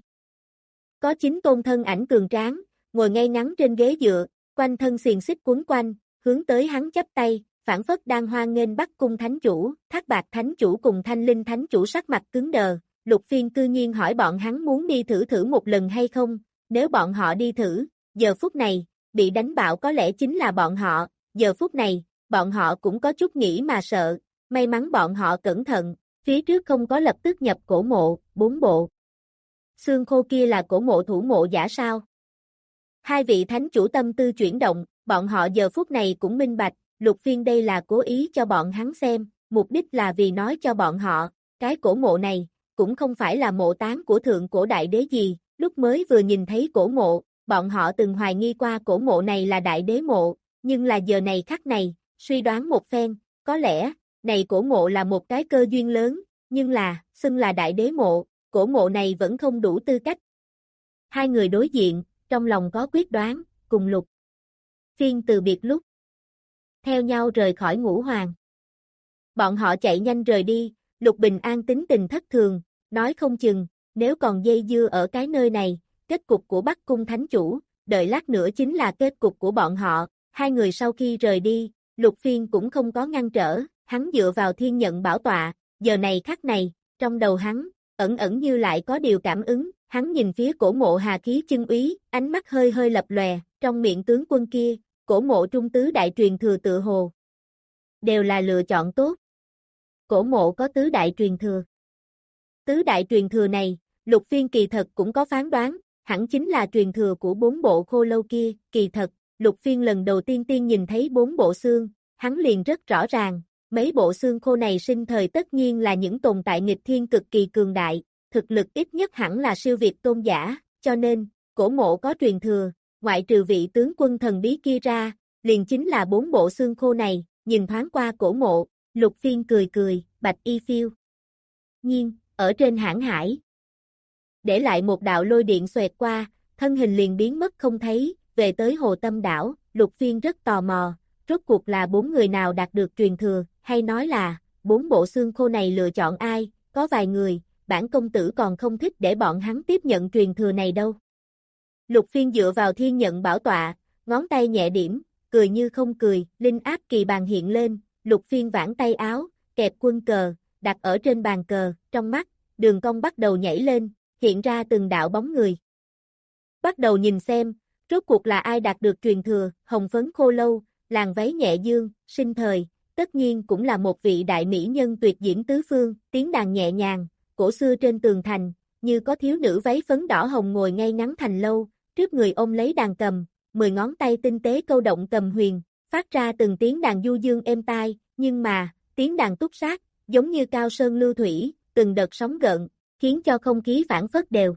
Có chín tôn thân ảnh cường tráng, ngồi ngay ngắn trên ghế dựa, quanh thân xiềng xích quấn quanh, hướng tới hắn chắp tay, phản phất đang hoan nghênh Bắc Cung Thánh Chủ, Thác Bạt Thánh Chủ cùng Thanh Linh Thánh Chủ sắc mặt cứng đờ, Lục Phiên cư nhiên hỏi bọn hắn muốn đi thử thử một lần hay không, nếu bọn họ đi thử, giờ phút này, bị đánh bạo có lẽ chính là bọn họ, giờ phút này, bọn họ cũng có chút nghĩ mà sợ, may mắn bọn họ cẩn thận, phía trước không có lập tức nhập cổ mộ, bốn bộ. Xương khô kia là cổ mộ thủ mộ giả sao? Hai vị thánh chủ tâm tư chuyển động, bọn họ giờ phút này cũng minh bạch, Lục Phiên đây là cố ý cho bọn hắn xem, mục đích là vì nói cho bọn họ, cái cổ mộ này, cũng không phải là mộ táng của thượng cổ đại đế gì, lúc mới vừa nhìn thấy cổ mộ, bọn họ từng hoài nghi qua cổ mộ này là đại đế mộ, nhưng là giờ này khắc này, suy đoán một phen, có lẽ, này cổ mộ là một cái cơ duyên lớn, nhưng là, xưng là đại đế mộ, cổ mộ này vẫn không đủ tư cách. Hai người đối diện, trong lòng có quyết đoán, cùng Lục Phiên từ biệt lúc, theo nhau rời khỏi Ngũ Hoàng. Bọn họ chạy nhanh rời đi, Lục Bình An tính tình thất thường, nói không chừng, nếu còn dây dưa ở cái nơi này, kết cục của Bắc Cung Thánh Chủ, đợi lát nữa chính là kết cục của bọn họ. Hai người sau khi rời đi, Lục Phiên cũng không có ngăn trở, hắn dựa vào thiên nhận bảo tọa, giờ này khắc này, trong đầu hắn, ẩn ẩn như lại có điều cảm ứng, hắn nhìn phía cổ mộ Hà Khí Chân Úy, ánh mắt hơi hơi lập lòe, trong miệng tướng quân kia, cổ mộ trung tứ đại truyền thừa tự hồ. Đều là lựa chọn tốt. Cổ mộ có tứ đại truyền thừa. Tứ đại truyền thừa này, Lục Phiên kỳ thật cũng có phán đoán, hẳn chính là truyền thừa của bốn bộ khô lâu kia, kỳ thật, Lục Phiên lần đầu tiên tiên nhìn thấy bốn bộ xương, hắn liền rất rõ ràng, mấy bộ xương khô này sinh thời tất nhiên là những tồn tại nghịch thiên cực kỳ cường đại, thực lực ít nhất hẳn là siêu việt tôn giả, cho nên, cổ mộ có truyền thừa, ngoại trừ vị tướng quân thần bí kia ra, liền chính là bốn bộ xương khô này, nhìn thoáng qua cổ mộ, Lục Phiên cười cười, bạch y phiêu. Nhiên, ở trên hãn hải, để lại một đạo lôi điện xoẹt qua, thân hình liền biến mất không thấy, về tới Hồ Tâm đảo, Lục Phiên rất tò mò, rốt cuộc là bốn người nào đạt được truyền thừa, hay nói là, bốn bộ xương khô này lựa chọn ai, có vài người, bản công tử còn không thích để bọn hắn tiếp nhận truyền thừa này đâu. Lục Phiên dựa vào thiên nhận bảo tọa, ngón tay nhẹ điểm, cười như không cười, linh áp kỳ bàn hiện lên, Lục Phiên vãn tay áo, kẹp quân cờ, đặt ở trên bàn cờ, trong mắt, đường cong bắt đầu nhảy lên, hiện ra từng đạo bóng người. Bắt đầu nhìn xem, rốt cuộc là ai đạt được truyền thừa, hồng phấn khô lâu, làn váy nhẹ dương, sinh thời, tất nhiên cũng là một vị đại mỹ nhân tuyệt diễm tứ phương, tiếng đàn nhẹ nhàng, cổ xưa trên tường thành, như có thiếu nữ váy phấn đỏ hồng ngồi ngay ngắn thành lâu, trước người ôm lấy đàn cầm, mười ngón tay tinh tế câu động cầm huyền, phát ra từng tiếng đàn du dương êm tai, nhưng mà, tiếng đàn túc sát, giống như cao sơn lưu thủy, từng đợt sóng gợn, khiến cho không khí phảng phất đều.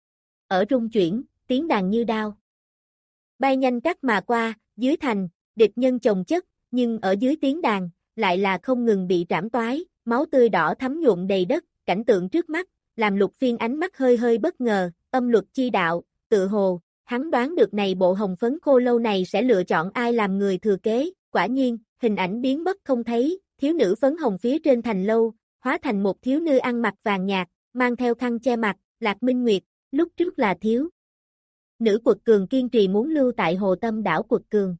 Ở rung chuyển, tiếng đàn như đao. Bay nhanh cắt mà qua, dưới thành, địch nhân chồng chất, nhưng ở dưới tiếng đàn, lại là không ngừng bị trảm toái, máu tươi đỏ thấm nhuộm đầy đất, cảnh tượng trước mắt, làm Lục Phiên ánh mắt hơi hơi bất ngờ, âm luật chi đạo, tự hồ, hắn đoán được này bộ hồng phấn khô lâu này sẽ lựa chọn ai làm người thừa kế, quả nhiên, hình ảnh biến mất không thấy, thiếu nữ phấn hồng phía trên thành lâu, hóa thành một thiếu nữ ăn mặc vàng nhạt, mang theo khăn che mặt, Lạc Minh Nguyệt, lúc trước là thiếu. Nữ quật cường kiên trì muốn lưu tại Hồ Tâm đảo quật cường.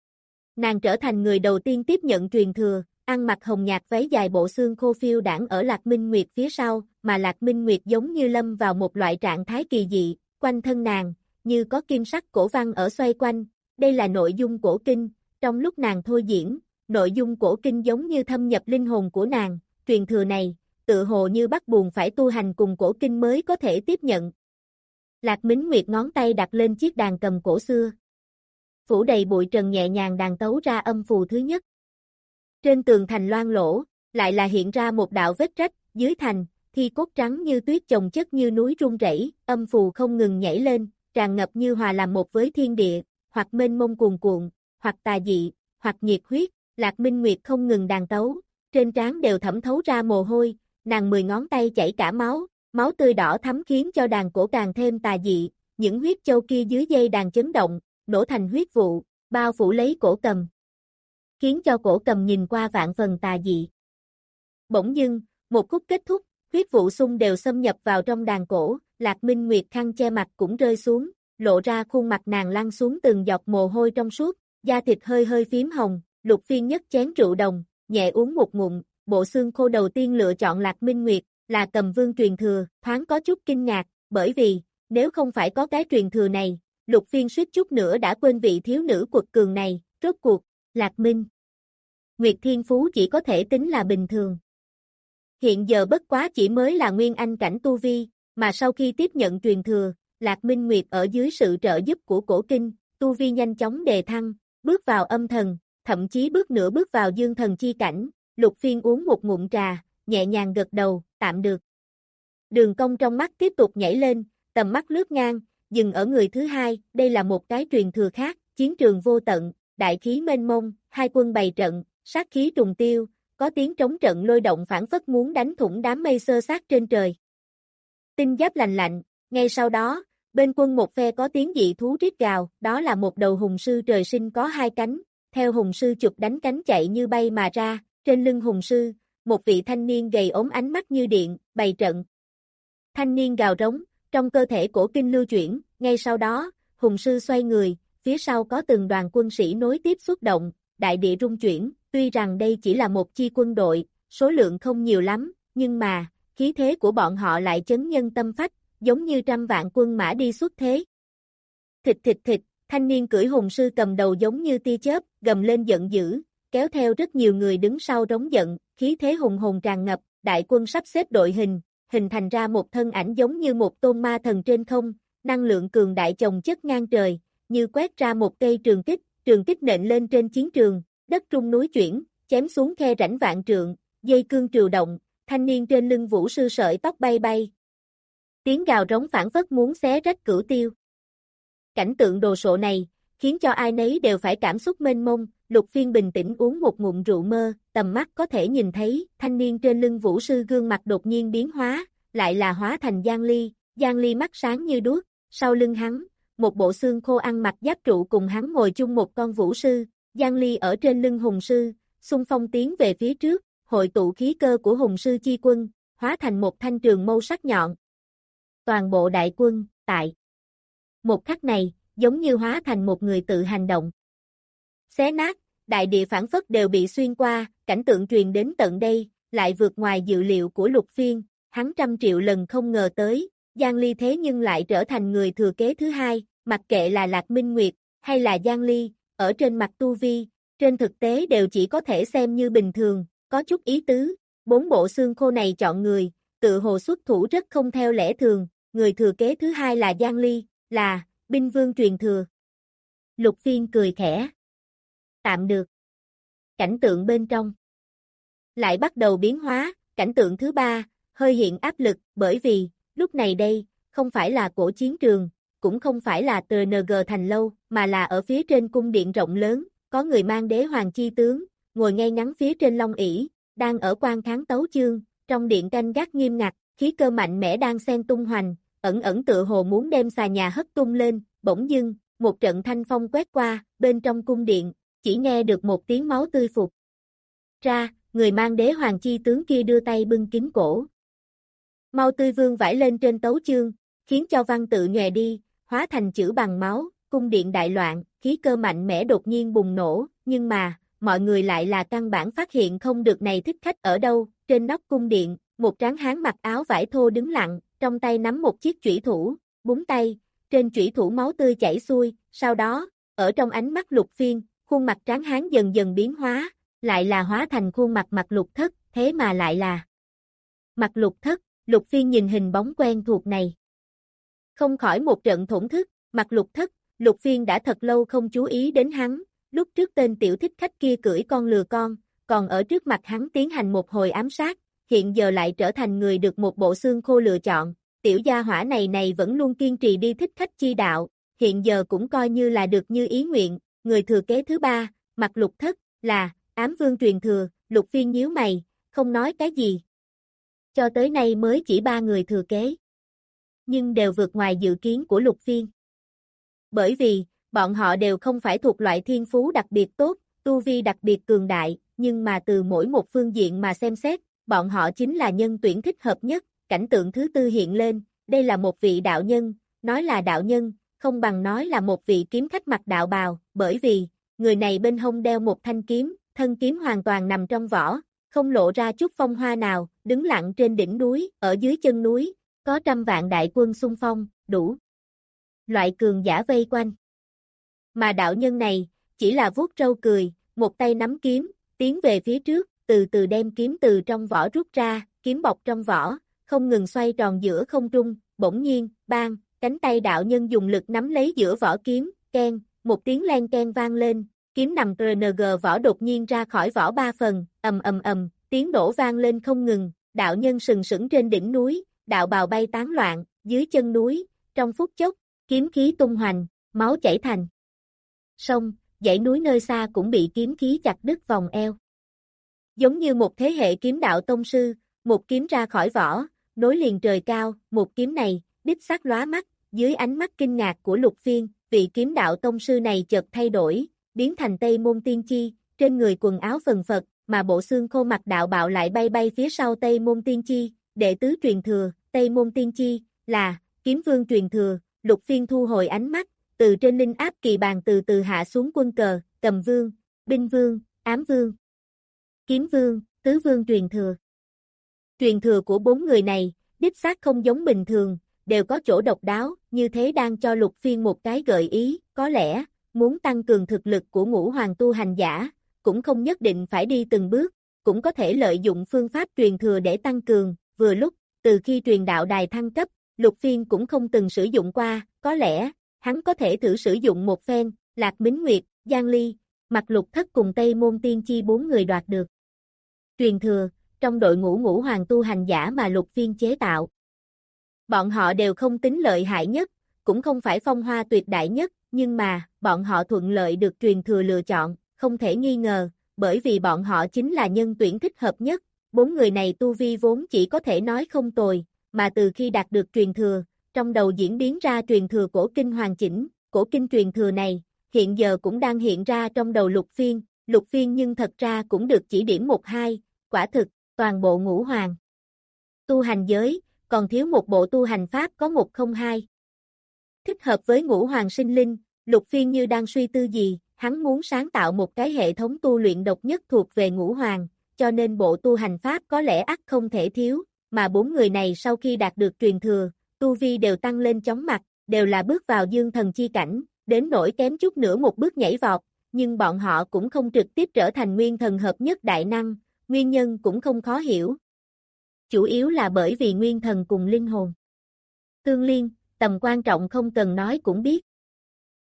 Nàng trở thành người đầu tiên tiếp nhận truyền thừa, ăn mặc hồng nhạt váy dài bộ xương khô phiêu đãng ở Lạc Minh Nguyệt phía sau, mà Lạc Minh Nguyệt giống như lâm vào một loại trạng thái kỳ dị, quanh thân nàng, như có kim sắc cổ văn ở xoay quanh, đây là nội dung cổ kinh, trong lúc nàng thôi diễn, nội dung cổ kinh giống như thâm nhập linh hồn của nàng, truyền thừa này, tự hồ như bắt buộc phải tu hành cùng cổ kinh mới có thể tiếp nhận. Lạc Minh Nguyệt ngón tay đặt lên chiếc đàn cầm cổ xưa. Phủ đầy bụi trần nhẹ nhàng đàn tấu ra âm phù thứ nhất. Trên tường thành loang lỗ, lại là hiện ra một đạo vết rách, dưới thành, thi cốt trắng như tuyết chồng chất như núi rung rẩy, âm phù không ngừng nhảy lên, tràn ngập như hòa làm một với thiên địa, hoặc mênh mông cuồn cuộn, hoặc tà dị, hoặc nhiệt huyết, Lạc Minh Nguyệt không ngừng đàn tấu, trên trán đều thẩm thấu ra mồ hôi, nàng mười ngón tay chảy cả máu, máu tươi đỏ thắm khiến cho đàn cổ càng thêm tà dị, những huyết châu kia dưới dây đàn chấn động, nổ thành huyết vụ, bao phủ lấy cổ cầm, khiến cho cổ cầm nhìn qua vạn phần tà dị. Bỗng dưng, một khúc kết thúc, huyết vụ xung đều xâm nhập vào trong đàn cổ, Lạc Minh Nguyệt khăn che mặt cũng rơi xuống, lộ ra khuôn mặt nàng lăn xuống từng giọt mồ hôi trong suốt, da thịt hơi hơi phím hồng, Lục Phiên nhất chén rượu đồng, nhẹ uống một ngụm, bộ xương khô đầu tiên lựa chọn Lạc Minh Nguyệt, là cầm vương truyền thừa, thoáng có chút kinh ngạc, bởi vì, nếu không phải có cái truyền thừa này, Lục Phiên suýt chút nữa đã quên vị thiếu nữ quật cường này, rốt cuộc, Lạc Minh Nguyệt thiên phú chỉ có thể tính là bình thường. Hiện giờ bất quá chỉ mới là nguyên anh cảnh tu vi, mà sau khi tiếp nhận truyền thừa, Lạc Minh Nguyệt ở dưới sự trợ giúp của cổ kinh, tu vi nhanh chóng đề thăng, bước vào âm thần, thậm chí bước nửa bước vào dương thần chi cảnh, Lục Phiên uống một ngụm trà, nhẹ nhàng gật đầu, tạm được. Đường cong trong mắt tiếp tục nhảy lên, tầm mắt lướt ngang, dừng ở người thứ hai, đây là một cái truyền thừa khác, chiến trường vô tận, đại khí mênh mông, hai quân bày trận, sát khí trùng tiêu, có tiếng trống trận lôi động phảng phất muốn đánh thủng đám mây xơ xác trên trời. Tinh giáp lành lạnh, ngay sau đó, bên quân một phe có tiếng dị thú rít gào, đó là một đầu hùng sư trời sinh có hai cánh, theo hùng sư chụp đánh cánh chạy như bay mà ra, trên lưng hùng sư, một vị thanh niên gầy ốm ánh mắt như điện, bày trận. Thanh niên gào rống, trong cơ thể cổ kinh lưu chuyển, ngay sau đó, hùng sư xoay người, phía sau có từng đoàn quân sĩ nối tiếp xuất động, đại địa rung chuyển, tuy rằng đây chỉ là một chi quân đội, số lượng không nhiều lắm, nhưng mà, khí thế của bọn họ lại chấn nhân tâm phách, giống như trăm vạn quân mã đi xuất thế. Thịt thịt thịt, thanh niên cưỡi hùng sư cầm đầu giống như tia chớp, gầm lên giận dữ, kéo theo rất nhiều người đứng sau rống giận, khí thế hùng hồn tràn ngập, đại quân sắp xếp đội hình, hình thành ra một thân ảnh giống như một tôn ma thần trên không, năng lượng cường đại chồng chất ngang trời, như quét ra một cây trường kích, trường kích nện lên trên chiến trường, đất rung núi chuyển, chém xuống khe rãnh vạn trượng, dây cương triều động, thanh niên trên lưng vũ sư sợi tóc bay bay. Tiếng gào rống phảng phất muốn xé rách cửu tiêu. Cảnh tượng đồ sộ này, khiến cho ai nấy đều phải cảm xúc mênh mông, Lục Phiên bình tĩnh uống một ngụm rượu mơ, tầm mắt có thể nhìn thấy, thanh niên trên lưng vũ sư gương mặt đột nhiên biến hóa, lại là hóa thành Giang Ly, Giang Ly mắt sáng như đuốc, sau lưng hắn, một bộ xương khô ăn mặc giáp trụ cùng hắn ngồi chung một con vũ sư, Giang Ly ở trên lưng hùng sư, xung phong tiến về phía trước, hội tụ khí cơ của hùng sư chi quân, hóa thành một thanh trường mâu sắc nhọn. Toàn bộ đại quân, tại một khắc này, giống như hóa thành một người tự hành động. Xé nát, đại địa phảng phất đều bị xuyên qua, cảnh tượng truyền đến tận đây, lại vượt ngoài dự liệu của Lục Phiên, hắn trăm triệu lần không ngờ tới, Giang Ly thế nhưng lại trở thành người thừa kế thứ hai, mặc kệ là Lạc Minh Nguyệt, hay là Giang Ly, ở trên mặt tu vi, trên thực tế đều chỉ có thể xem như bình thường, có chút ý tứ, bốn bộ xương khô này chọn người, tự hồ xuất thủ rất không theo lẽ thường, người thừa kế thứ hai là Giang Ly, là, binh vương truyền thừa. Lục Phiên cười khẽ. Tạm được. Cảnh tượng bên trong lại bắt đầu biến hóa, cảnh tượng thứ ba, hơi hiện áp lực, bởi vì, lúc này đây, không phải là cổ chiến trường, cũng không phải là tê en giê thành lâu, mà là ở phía trên cung điện rộng lớn, có người mang đế hoàng chi tướng, ngồi ngay ngắn phía trên long ỷ, đang ở quan kháng tấu chương, trong điện canh gác nghiêm ngặt, khí cơ mạnh mẽ đang xen tung hoành, ẩn ẩn tựa hồ muốn đem xà nhà hất tung lên, bỗng dưng, một trận thanh phong quét qua, bên trong cung điện, chỉ nghe được một tiếng máu tươi phụt ra, người mang đế hoàng chi tướng kia đưa tay bưng kín cổ. Mau tươi vương vãi lên trên tấu chương, khiến cho văn tự nhòe đi, hóa thành chữ bằng máu, cung điện đại loạn, khí cơ mạnh mẽ đột nhiên bùng nổ, nhưng mà, mọi người lại là căn bản phát hiện không được này thích khách ở đâu, trên nóc cung điện, một tráng hán mặc áo vải thô đứng lặng, trong tay nắm một chiếc chủy thủ, búng tay, trên chủy thủ máu tươi chảy xuôi, sau đó, ở trong ánh mắt Lục Phiên, khuôn mặt tráng hán dần dần biến hóa, lại là hóa thành khuôn mặt Mạc Lục Thất, thế mà lại là Mạc Lục Thất. Lục Phiên nhìn hình bóng quen thuộc này, không khỏi một trận thổn thức, Mạc Lục Thất, Lục Phiên đã thật lâu không chú ý đến hắn, lúc trước tên tiểu thích khách kia cưỡi con lừa con, còn ở trước mặt hắn tiến hành một hồi ám sát, hiện giờ lại trở thành người được một bộ xương khô lựa chọn, tiểu gia hỏa này này vẫn luôn kiên trì đi thích khách chi đạo, hiện giờ cũng coi như là được như ý nguyện, người thừa kế thứ ba, Mạc Lục Thất, là, ám vương truyền thừa, Lục Phiên nhíu mày, không nói cái gì. Cho tới nay mới chỉ ba người thừa kế, nhưng đều vượt ngoài dự kiến của Lục Phiên. Bởi vì, bọn họ đều không phải thuộc loại thiên phú đặc biệt tốt, tu vi đặc biệt cường đại, nhưng mà từ mỗi một phương diện mà xem xét, bọn họ chính là nhân tuyển thích hợp nhất, cảnh tượng thứ tư hiện lên, đây là một vị đạo nhân, nói là đạo nhân, không bằng nói là một vị kiếm khách mặc đạo bào, bởi vì, người này bên hông đeo một thanh kiếm, thân kiếm hoàn toàn nằm trong vỏ, không lộ ra chút phong hoa nào, đứng lặng trên đỉnh núi, ở dưới chân núi, có trăm vạn đại quân xung phong, đủ loại cường giả vây quanh. Mà đạo nhân này, chỉ là vuốt râu cười, một tay nắm kiếm, tiến về phía trước, từ từ đem kiếm từ trong vỏ rút ra, kiếm bọc trong vỏ, không ngừng xoay tròn giữa không trung, bỗng nhiên, bang, cánh tay đạo nhân dùng lực nắm lấy giữa vỏ kiếm, keng, một tiếng len keng vang lên, kiếm nằm tê en giê vỏ đột nhiên ra khỏi vỏ ba phần, ầm ầm ầm, tiếng nổ vang lên không ngừng, đạo nhân sừng sững trên đỉnh núi, đạo bào bay tán loạn, dưới chân núi, trong phút chốc, kiếm khí tung hoành, máu chảy thành sông, dãy núi nơi xa cũng bị kiếm khí chặt đứt vòng eo. Giống như một thế hệ kiếm đạo tông sư, một kiếm ra khỏi vỏ, nối liền trời cao, một kiếm này, đích xác lóa mắt, dưới ánh mắt kinh ngạc của Lục Phiên, vị kiếm đạo tông sư này chợt thay đổi, biến thành Tây Môn Tiên Chi, trên người quần áo phần phật, mà bộ xương khô mặt đạo bạo lại bay bay phía sau Tây Môn Tiên Chi, đệ tứ truyền thừa, Tây Môn Tiên Chi, là, kiếm vương truyền thừa, Lục Phiên thu hồi ánh mắt, từ trên linh áp kỳ bàn từ từ hạ xuống quân cờ, cầm vương, binh vương, ám vương, kiếm vương, tứ vương truyền thừa. Truyền thừa của bốn người này, đích xác không giống bình thường, đều có chỗ độc đáo, như thế đang cho Lục Phiên một cái gợi ý, có lẽ, muốn tăng cường thực lực của ngũ hoàng tu hành giả, cũng không nhất định phải đi từng bước, cũng có thể lợi dụng phương pháp truyền thừa để tăng cường, vừa lúc, từ khi truyền đạo đài thăng cấp, Lục Phiên cũng không từng sử dụng qua, có lẽ, hắn có thể thử sử dụng một phen, Lạc Mính Nguyệt, Giang Ly, Mạc Lục Thất cùng Tây Môn Tiên Chi bốn người đoạt được truyền thừa, trong đội ngũ ngũ hoàng tu hành giả mà Lục Phiên chế tạo. Bọn họ đều không tính lợi hại nhất, cũng không phải phong hoa tuyệt đại nhất, nhưng mà, bọn họ thuận lợi được truyền thừa lựa chọn, không thể nghi ngờ, bởi vì bọn họ chính là nhân tuyển thích hợp nhất, bốn người này tu vi vốn chỉ có thể nói không tồi, mà từ khi đạt được truyền thừa, trong đầu diễn biến ra truyền thừa cổ kinh hoàn chỉnh, cổ kinh truyền thừa này, hiện giờ cũng đang hiện ra trong đầu Lục Phiên, Lục Phiên nhưng thật ra cũng được chỉ điểm một hai, quả thực, toàn bộ ngũ hoàng tu hành giới, còn thiếu một bộ tu hành pháp có một không hai. Thích hợp với ngũ hoàng sinh linh, Lục Phiên như đang suy tư gì, hắn muốn sáng tạo một cái hệ thống tu luyện độc nhất thuộc về ngũ hoàng, cho nên bộ tu hành pháp có lẽ ắt không thể thiếu, mà bốn người này sau khi đạt được truyền thừa, tu vi đều tăng lên chóng mặt, đều là bước vào dương thần chi cảnh, đến nỗi kém chút nữa một bước nhảy vọt, nhưng bọn họ cũng không trực tiếp trở thành nguyên thần hợp nhất đại năng, nguyên nhân cũng không khó hiểu. Chủ yếu là bởi vì nguyên thần cùng linh hồn tương liên, tầm quan trọng không cần nói cũng biết.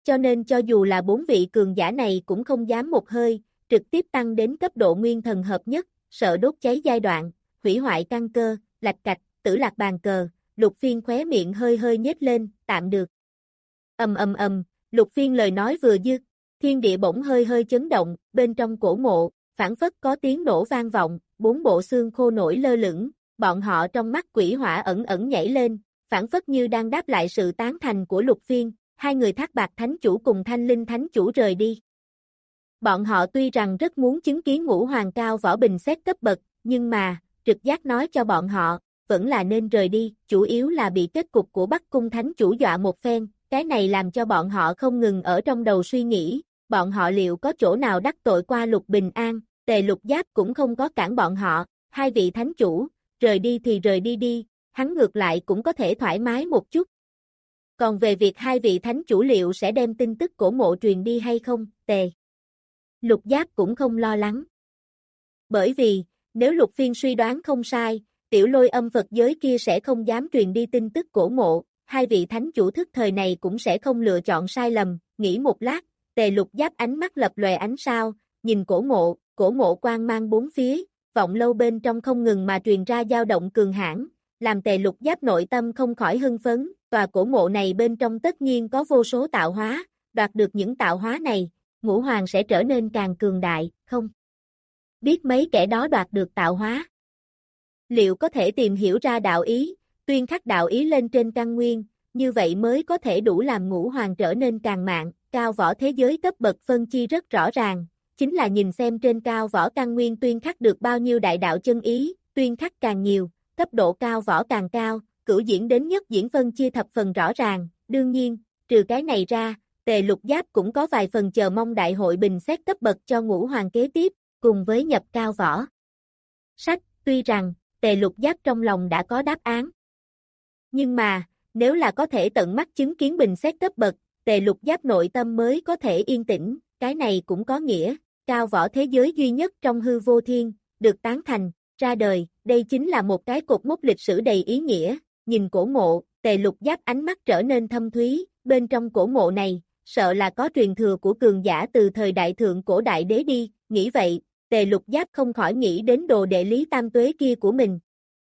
cho nên cho dù là bốn vị cường giả này cũng không dám một hơi, trực tiếp tăng đến cấp độ nguyên thần hợp nhất, sợ đốt cháy giai đoạn, hủy hoại căn cơ, lạch cạch, tử lạc bàn cờ, Lục Phiên khóe miệng hơi hơi nhếch lên, tạm được. Ầm ầm ầm, Lục Phiên lời nói vừa dứt, thiên địa bỗng hơi hơi chấn động, bên trong cổ mộ, phảng phất có tiếng nổ vang vọng, bốn bộ xương khô nổi lơ lửng, bọn họ trong mắt quỷ hỏa ẩn ẩn nhảy lên, phảng phất như đang đáp lại sự tán thành của Lục Phiên, hai người Thác Bạt Thánh Chủ cùng Thanh Linh Thánh Chủ rời đi. Bọn họ tuy rằng rất muốn chứng kiến ngũ hoàng cao võ bình xét cấp bậc, nhưng mà, trực giác nói cho bọn họ, vẫn là nên rời đi, chủ yếu là bị kết cục của Bắc Cung Thánh Chủ dọa một phen, cái này làm cho bọn họ không ngừng ở trong đầu suy nghĩ, bọn họ liệu có chỗ nào đắc tội qua Lục Bình An, Tề Lục Giáp cũng không có cản bọn họ, hai vị Thánh Chủ, rời đi thì rời đi đi, hắn ngược lại cũng có thể thoải mái một chút. Còn về việc hai vị Thánh Chủ liệu sẽ đem tin tức cổ mộ truyền đi hay không, Tề Lục Giáp cũng không lo lắng. Bởi vì, nếu Lục Phiên suy đoán không sai, tiểu lôi âm Phật giới kia sẽ không dám truyền đi tin tức cổ mộ, hai vị Thánh Chủ thức thời này cũng sẽ không lựa chọn sai lầm, nghĩ một lát, Tề Lục Giáp ánh mắt lập lòe ánh sao, nhìn cổ mộ, cổ mộ quang mang bốn phía, vọng lâu bên trong không ngừng mà truyền ra dao động cường hãn, làm Tề Lục Giáp nội tâm không khỏi hưng phấn, tòa cổ mộ này bên trong tất nhiên có vô số tạo hóa, đoạt được những tạo hóa này, ngũ hoàng sẽ trở nên càng cường đại, không? Biết mấy kẻ đó đoạt được tạo hóa. Liệu có thể tìm hiểu ra đạo ý, tuyên khắc đạo ý lên trên căn nguyên, như vậy mới có thể đủ làm ngũ hoàng trở nên càng mạnh, cao võ thế giới cấp bậc phân chia rất rõ ràng, chính là nhìn xem trên cao võ căn nguyên tuyên khắc được bao nhiêu đại đạo chân ý, tuyên khắc càng nhiều, cấp độ cao võ càng cao, cửu diễn đến nhất diễn phân chia thập phần rõ ràng, đương nhiên, trừ cái này ra, Tề Lục Giáp cũng có vài phần chờ mong đại hội bình xét cấp bậc cho ngũ hoàng kế tiếp, cùng với nhập cao võ. Sách, tuy rằng, Tề Lục Giáp trong lòng đã có đáp án. Nhưng mà, nếu là có thể tận mắt chứng kiến bình xét cấp bậc, Tề Lục Giáp nội tâm mới có thể yên tĩnh, cái này cũng có nghĩa, cao võ thế giới duy nhất trong hư vô thiên, được tán thành, ra đời, đây chính là một cái cột mốc lịch sử đầy ý nghĩa, nhìn cổ mộ, Tề Lục Giáp ánh mắt trở nên thâm thúy, bên trong cổ mộ này, sợ là có truyền thừa của cường giả từ thời đại thượng cổ đại đế đi, nghĩ vậy, Tề Lục Giáp không khỏi nghĩ đến đồ đệ Lý Tam Tuế kia của mình.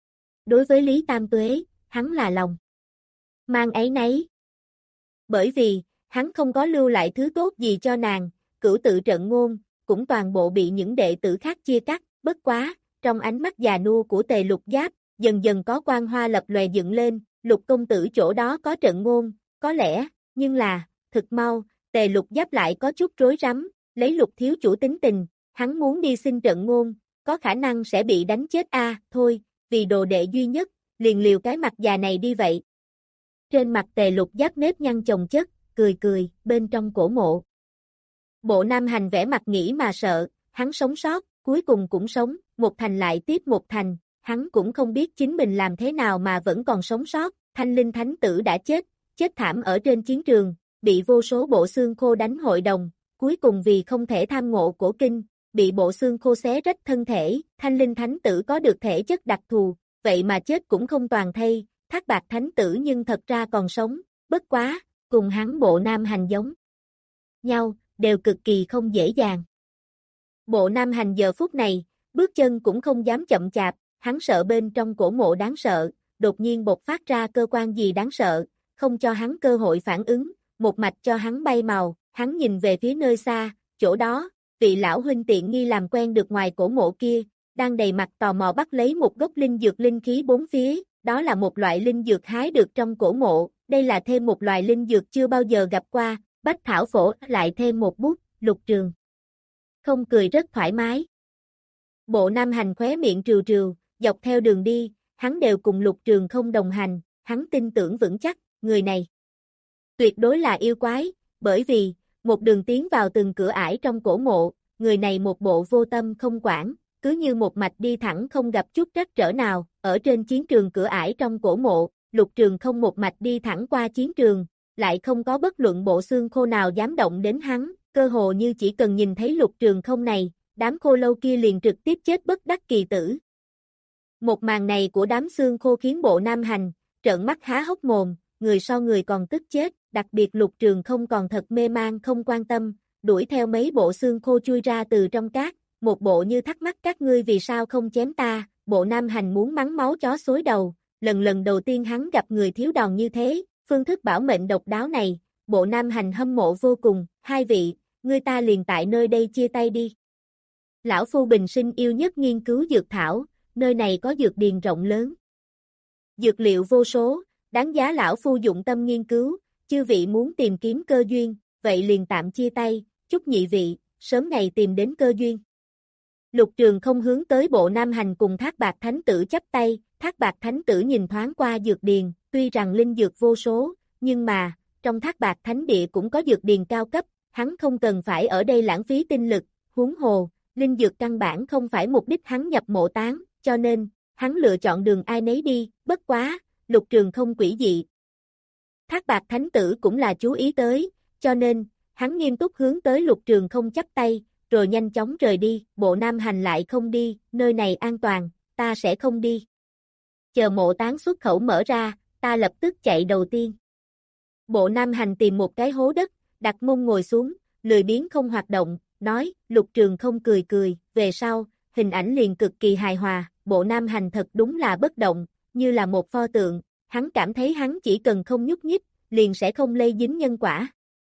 Đối với Lý Tam Tuế, hắn là lòng mang áy náy. Bởi vì, hắn không có lưu lại thứ tốt gì cho nàng, cửu tự trận ngôn, cũng toàn bộ bị những đệ tử khác chia cắt, bất quá, trong ánh mắt già nua của Tề Lục Giáp, dần dần có quang hoa lập lòe dựng lên, Lục công tử chỗ đó có trận ngôn, có lẽ, nhưng là, thực mau, Tề Lục Giáp lại có chút rối rắm, lấy Lục thiếu chủ tính tình, hắn muốn đi xin trận ngôn, có khả năng sẽ bị đánh chết a, à, thôi, vì đồ đệ duy nhất, liền liều cái mặt già này đi vậy. Trên mặt Tề Lục Giáp nếp nhăn chồng chất, cười cười, bên trong cổ mộ. Bộ Nam Hành vẽ mặt nghĩ mà sợ, hắn sống sót, cuối cùng cũng sống, một thành lại tiếp một thành, hắn cũng không biết chính mình làm thế nào mà vẫn còn sống sót, Thanh Linh Thánh Tử đã chết, chết thảm ở trên chiến trường, bị vô số bộ xương khô đánh hội đồng, cuối cùng vì không thể tham ngộ cổ kinh, bị bộ xương khô xé rách thân thể, Thanh Linh Thánh Tử có được thể chất đặc thù, vậy mà chết cũng không toàn thây, Thác Bạt Thánh Tử nhưng thật ra còn sống, bất quá, cùng hắn Bộ Nam Hành giống nhau, đều cực kỳ không dễ dàng. Bộ Nam Hành giờ phút này, bước chân cũng không dám chậm chạp, hắn sợ bên trong cổ mộ đáng sợ, đột nhiên bộc phát ra cơ quan gì đáng sợ, không cho hắn cơ hội phản ứng, một mạch cho hắn bay màu, hắn nhìn về phía nơi xa, chỗ đó, vị lão huynh tiện nghi làm quen được ngoài cổ mộ kia, đang đầy mặt tò mò bắt lấy một gốc linh dược linh khí bốn phía, đó là một loại linh dược hái được trong cổ mộ, đây là thêm một loại linh dược chưa bao giờ gặp qua, Bách Thảo Phổ lại thêm một bút, Lục Trường không cười rất thoải mái. Bộ Nam Hành khóe miệng trừ trừ, dọc theo đường đi, hắn đều cùng Lục Trường không đồng hành, hắn tin tưởng vững chắc, người này tuyệt đối là yêu quái, bởi vì, một đường tiến vào từng cửa ải trong cổ mộ, người này một bộ vô tâm không quản, cứ như một mạch đi thẳng không gặp chút trắc trở nào, ở trên chiến trường cửa ải trong cổ mộ, Lục Trường không một mạch đi thẳng qua chiến trường, lại không có bất luận bộ xương khô nào dám động đến hắn, cơ hồ như chỉ cần nhìn thấy Lục Trường không này, đám khô lâu kia liền trực tiếp chết bất đắc kỳ tử. Một màn này của đám xương khô khiến Bộ Nam Hành, trợn mắt há hốc mồm, người so người còn tức chết, đặc biệt Lục Trường không còn thật mê man không quan tâm, đuổi theo mấy bộ xương khô chui ra từ trong cát, một bộ như thắc mắc các ngươi vì sao không chém ta, bộ Nam Hành muốn mắng máu chó xối đầu, lần lần đầu tiên hắn gặp người thiếu đòn như thế, phương thức bảo mệnh độc đáo này, bộ Nam Hành hâm mộ vô cùng, hai vị, ngươi ta liền tại nơi đây chia tay đi. Lão Phu bình sinh yêu nhất nghiên cứu dược thảo, nơi này có dược điền rộng lớn. Dược liệu vô số, đáng giá Lão Phu dụng tâm nghiên cứu, chư vị muốn tìm kiếm cơ duyên, vậy liền tạm chia tay, chúc nhị vị, sớm ngày tìm đến cơ duyên. Lục Trường không hướng tới bộ Nam Hành cùng Thác Bạc Thánh Tử chắp tay, Thác Bạc Thánh Tử nhìn thoáng qua dược điền, tuy rằng linh dược vô số, nhưng mà, trong Thác Bạc Thánh Địa cũng có dược điền cao cấp, hắn không cần phải ở đây lãng phí tinh lực, huống hồ, linh dược căn bản không phải mục đích hắn nhập mộ táng, cho nên, hắn lựa chọn đường ai nấy đi, bất quá, Lục Trường không quỷ dị. Thác Bạc Thánh Tử cũng là chú ý tới, cho nên, hắn nghiêm túc hướng tới Lục Trường không chắp tay, rồi nhanh chóng rời đi, bộ Nam Hành lại không đi, nơi này an toàn, ta sẽ không đi. Chờ mộ táng xuất khẩu mở ra, ta lập tức chạy đầu tiên. Bộ Nam Hành tìm một cái hố đất, đặt mông ngồi xuống, lười biếng không hoạt động, nói, Lục Trường không cười cười, về sau, hình ảnh liền cực kỳ hài hòa, bộ Nam Hành thật đúng là bất động, như là một pho tượng, hắn cảm thấy hắn chỉ cần không nhúc nhích, liền sẽ không lây dính nhân quả.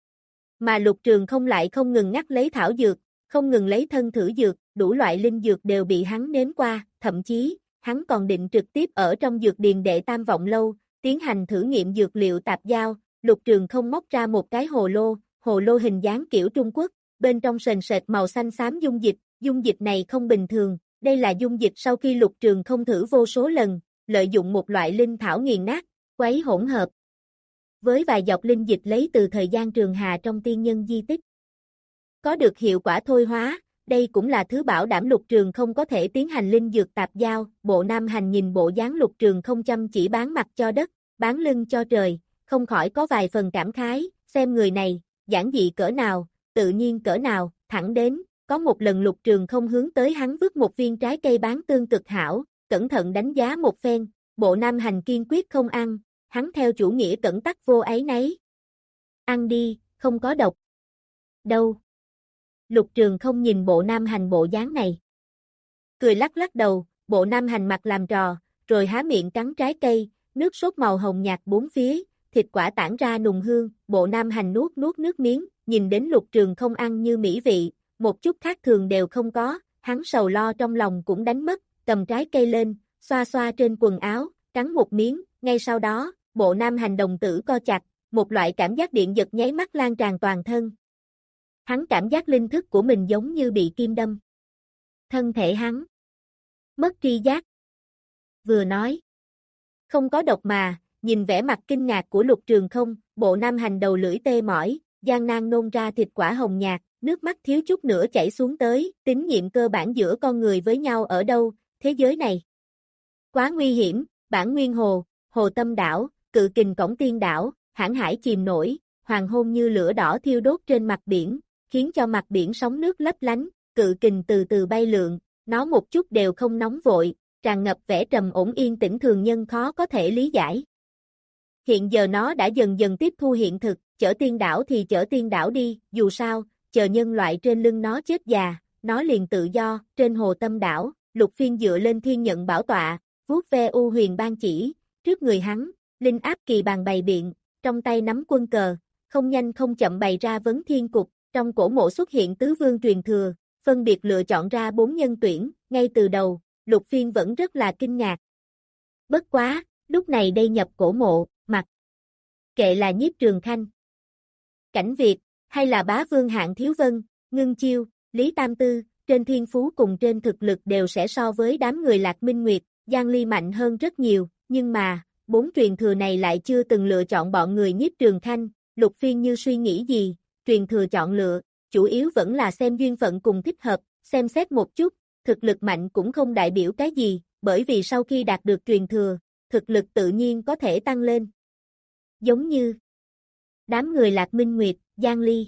Mà Lục Trường không lại không ngừng ngắt lấy thảo dược, không ngừng lấy thân thử dược, đủ loại linh dược đều bị hắn nếm qua, thậm chí, hắn còn định trực tiếp ở trong dược điền đệ Tam Vọng Lâu, tiến hành thử nghiệm dược liệu tạp giao, Lục Trường không móc ra một cái hồ lô, hồ lô hình dáng kiểu Trung Quốc, bên trong sền sệt màu xanh xám dung dịch, dung dịch này không bình thường, đây là dung dịch sau khi Lục Trường không thử vô số lần, lợi dụng một loại linh thảo nghiền nát, quấy hỗn hợp. Với vài giọt linh dịch lấy từ thời gian Trường Hà trong tiên nhân di tích. Có được hiệu quả thôi hóa, đây cũng là thứ bảo đảm Lục Trường không có thể tiến hành linh dược tạp giao, bộ Nam Hành nhìn bộ dáng Lục Trường không chăm chỉ bán mặt cho đất, bán lưng cho trời, không khỏi có vài phần cảm khái, xem người này, giản dị cỡ nào, tự nhiên cỡ nào, thẳng đến, có một lần Lục Trường không hướng tới hắn vứt một viên trái cây bán tương cực hảo, cẩn thận đánh giá một phen, bộ Nam Hành kiên quyết không ăn, hắn theo chủ nghĩa cẩn tắc vô áy nấy. Ăn đi, không có độc. Đâu? Lục Trường không nhìn bộ Nam Hành bộ dáng này. Cười lắc lắc đầu, bộ Nam Hành mặt làm trò, rồi há miệng cắn trái cây, nước sốt màu hồng nhạt bốn phía, thịt quả tản ra nùng hương, bộ Nam Hành nuốt nuốt nước miếng, nhìn đến Lục Trường không ăn như mỹ vị, một chút khác thường đều không có, hắn sầu lo trong lòng cũng đánh mất, cầm trái cây lên, xoa xoa trên quần áo, cắn một miếng, ngay sau đó, bộ Nam Hành đồng tử co chặt, một loại cảm giác điện giật nháy mắt lan tràn toàn thân. Hắn cảm giác linh thức của mình giống như bị kim đâm. Thân thể hắn mất tri giác. Vừa nói, không có độc mà, nhìn vẻ mặt kinh ngạc của Lục Trường không, bộ Nam Hành đầu lưỡi tê mỏi, gian nan nôn ra thịt quả hồng nhạt, nước mắt thiếu chút nữa chảy xuống tới, tín nhiệm cơ bản giữa con người với nhau ở đâu, thế giới này. Quá nguy hiểm, bản nguyên hồ, hồ tâm đảo, cự kình cổng tiên đảo, hãn hải chìm nổi, hoàng hôn như lửa đỏ thiêu đốt trên mặt biển, khiến cho mặt biển sóng nước lấp lánh, cự kình từ từ bay lượn, nó một chút đều không nóng vội, tràn ngập vẻ trầm ổn yên tĩnh thường nhân khó có thể lý giải. Hiện giờ nó đã dần dần tiếp thu hiện thực, chở tiên đảo thì chở tiên đảo đi, dù sao, chờ nhân loại trên lưng nó chết già, nó liền tự do, trên hồ tâm đảo, Lục Phiên dựa lên thiên nhận bảo tọa, vuốt ve u huyền ban chỉ, trước người hắn, linh áp kỳ bàn bày biện, trong tay nắm quân cờ, không nhanh không chậm bày ra vấn thiên cục, trong cổ mộ xuất hiện tứ vương truyền thừa, phân biệt lựa chọn ra bốn nhân tuyển, ngay từ đầu, Lục Phiên vẫn rất là kinh ngạc. Bất quá, lúc này đây nhập cổ mộ, mặt kệ là Nhiếp Trường Khanh, Cảnh Việt, hay là bá vương Hạng Thiếu Vân, Ngưng Chiêu, Lý Tam Tư, trên thiên phú cùng trên thực lực đều sẽ so với đám người Lạc Minh Nguyệt, Giang Ly mạnh hơn rất nhiều, nhưng mà, bốn truyền thừa này lại chưa từng lựa chọn bọn người Nhiếp Trường Khanh, Lục Phiên như suy nghĩ gì, truyền thừa chọn lựa, chủ yếu vẫn là xem duyên phận cùng thích hợp, xem xét một chút, thực lực mạnh cũng không đại biểu cái gì, bởi vì sau khi đạt được truyền thừa, thực lực tự nhiên có thể tăng lên. Giống như đám người Lạc Minh Nguyệt, Giang Ly.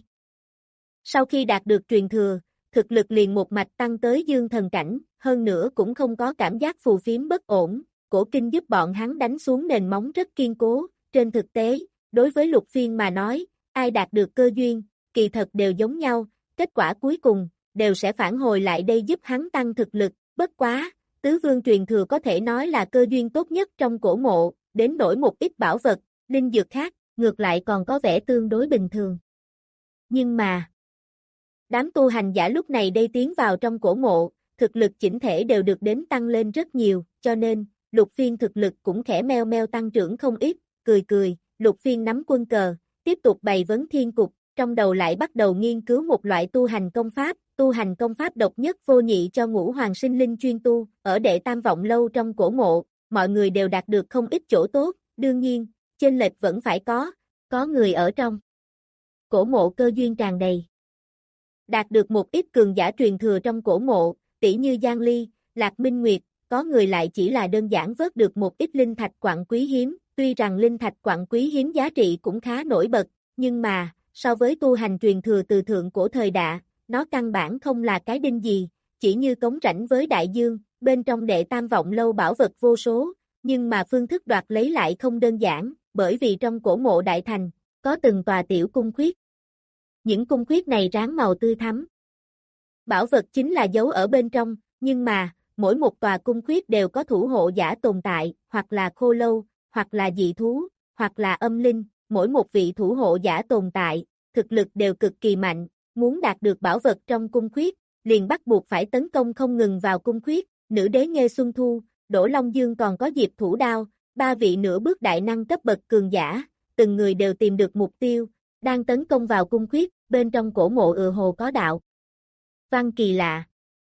Sau khi đạt được truyền thừa, thực lực liền một mạch tăng tới dương thần cảnh, hơn nữa cũng không có cảm giác phù phiếm bất ổn, cổ kinh giúp bọn hắn đánh xuống nền móng rất kiên cố, trên thực tế, đối với Lục Phiên mà nói, ai đạt được cơ duyên, kỳ thật đều giống nhau, kết quả cuối cùng, đều sẽ phản hồi lại đây giúp hắn tăng thực lực, bất quá, tứ vương truyền thừa có thể nói là cơ duyên tốt nhất trong cổ mộ, đến nỗi một ít bảo vật, linh dược khác, ngược lại còn có vẻ tương đối bình thường. Nhưng mà, đám tu hành giả lúc này đây tiến vào trong cổ mộ, thực lực chỉnh thể đều được đến tăng lên rất nhiều, cho nên, Lục Phiên thực lực cũng khẽ meo meo tăng trưởng không ít, cười cười, Lục Phiên nắm quân cờ, tiếp tục bày vấn thiên cục, trong đầu lại bắt đầu nghiên cứu một loại tu hành công pháp, tu hành công pháp độc nhất vô nhị cho ngũ hoàng sinh linh chuyên tu, ở Đệ Tam Vọng Lâu trong cổ mộ, mọi người đều đạt được không ít chỗ tốt, đương nhiên, chênh lệch vẫn phải có, có người ở trong cổ mộ cơ duyên tràn đầy. Đạt được một ít cường giả truyền thừa trong cổ mộ, tỷ như Giang Ly, Lạc Minh Nguyệt, có người lại chỉ là đơn giản vớt được một ít linh thạch quặng quý hiếm, tuy rằng linh thạch quặng quý hiếm giá trị cũng khá nổi bật, nhưng mà, so với tu hành truyền thừa từ thượng cổ thời Đạ, nó căn bản không là cái đinh gì, chỉ như cống rãnh với đại dương, bên trong Đệ Tam Vọng Lâu bảo vật vô số, nhưng mà phương thức đoạt lấy lại không đơn giản, bởi vì trong cổ mộ đại thành, có từng tòa tiểu cung khuyết. Những cung khuyết này ráng màu tươi thắm. Bảo vật chính là giấu ở bên trong, nhưng mà, mỗi một tòa cung khuyết đều có thủ hộ giả tồn tại, hoặc là khô lâu, hoặc là dị thú, hoặc là âm linh, mỗi một vị thủ hộ giả tồn tại, thực lực đều cực kỳ mạnh, muốn đạt được bảo vật trong cung khuyết, liền bắt buộc phải tấn công không ngừng vào cung khuyết, nữ đế Nghê Xuân Thu, Đỗ Long Dương còn có Diệp Thủ Đao, ba vị nửa bước đại năng cấp bậc cường giả, từng người đều tìm được mục tiêu, đang tấn công vào cung khuyết, bên trong cổ mộ ừa hồ có đạo văn kỳ lạ.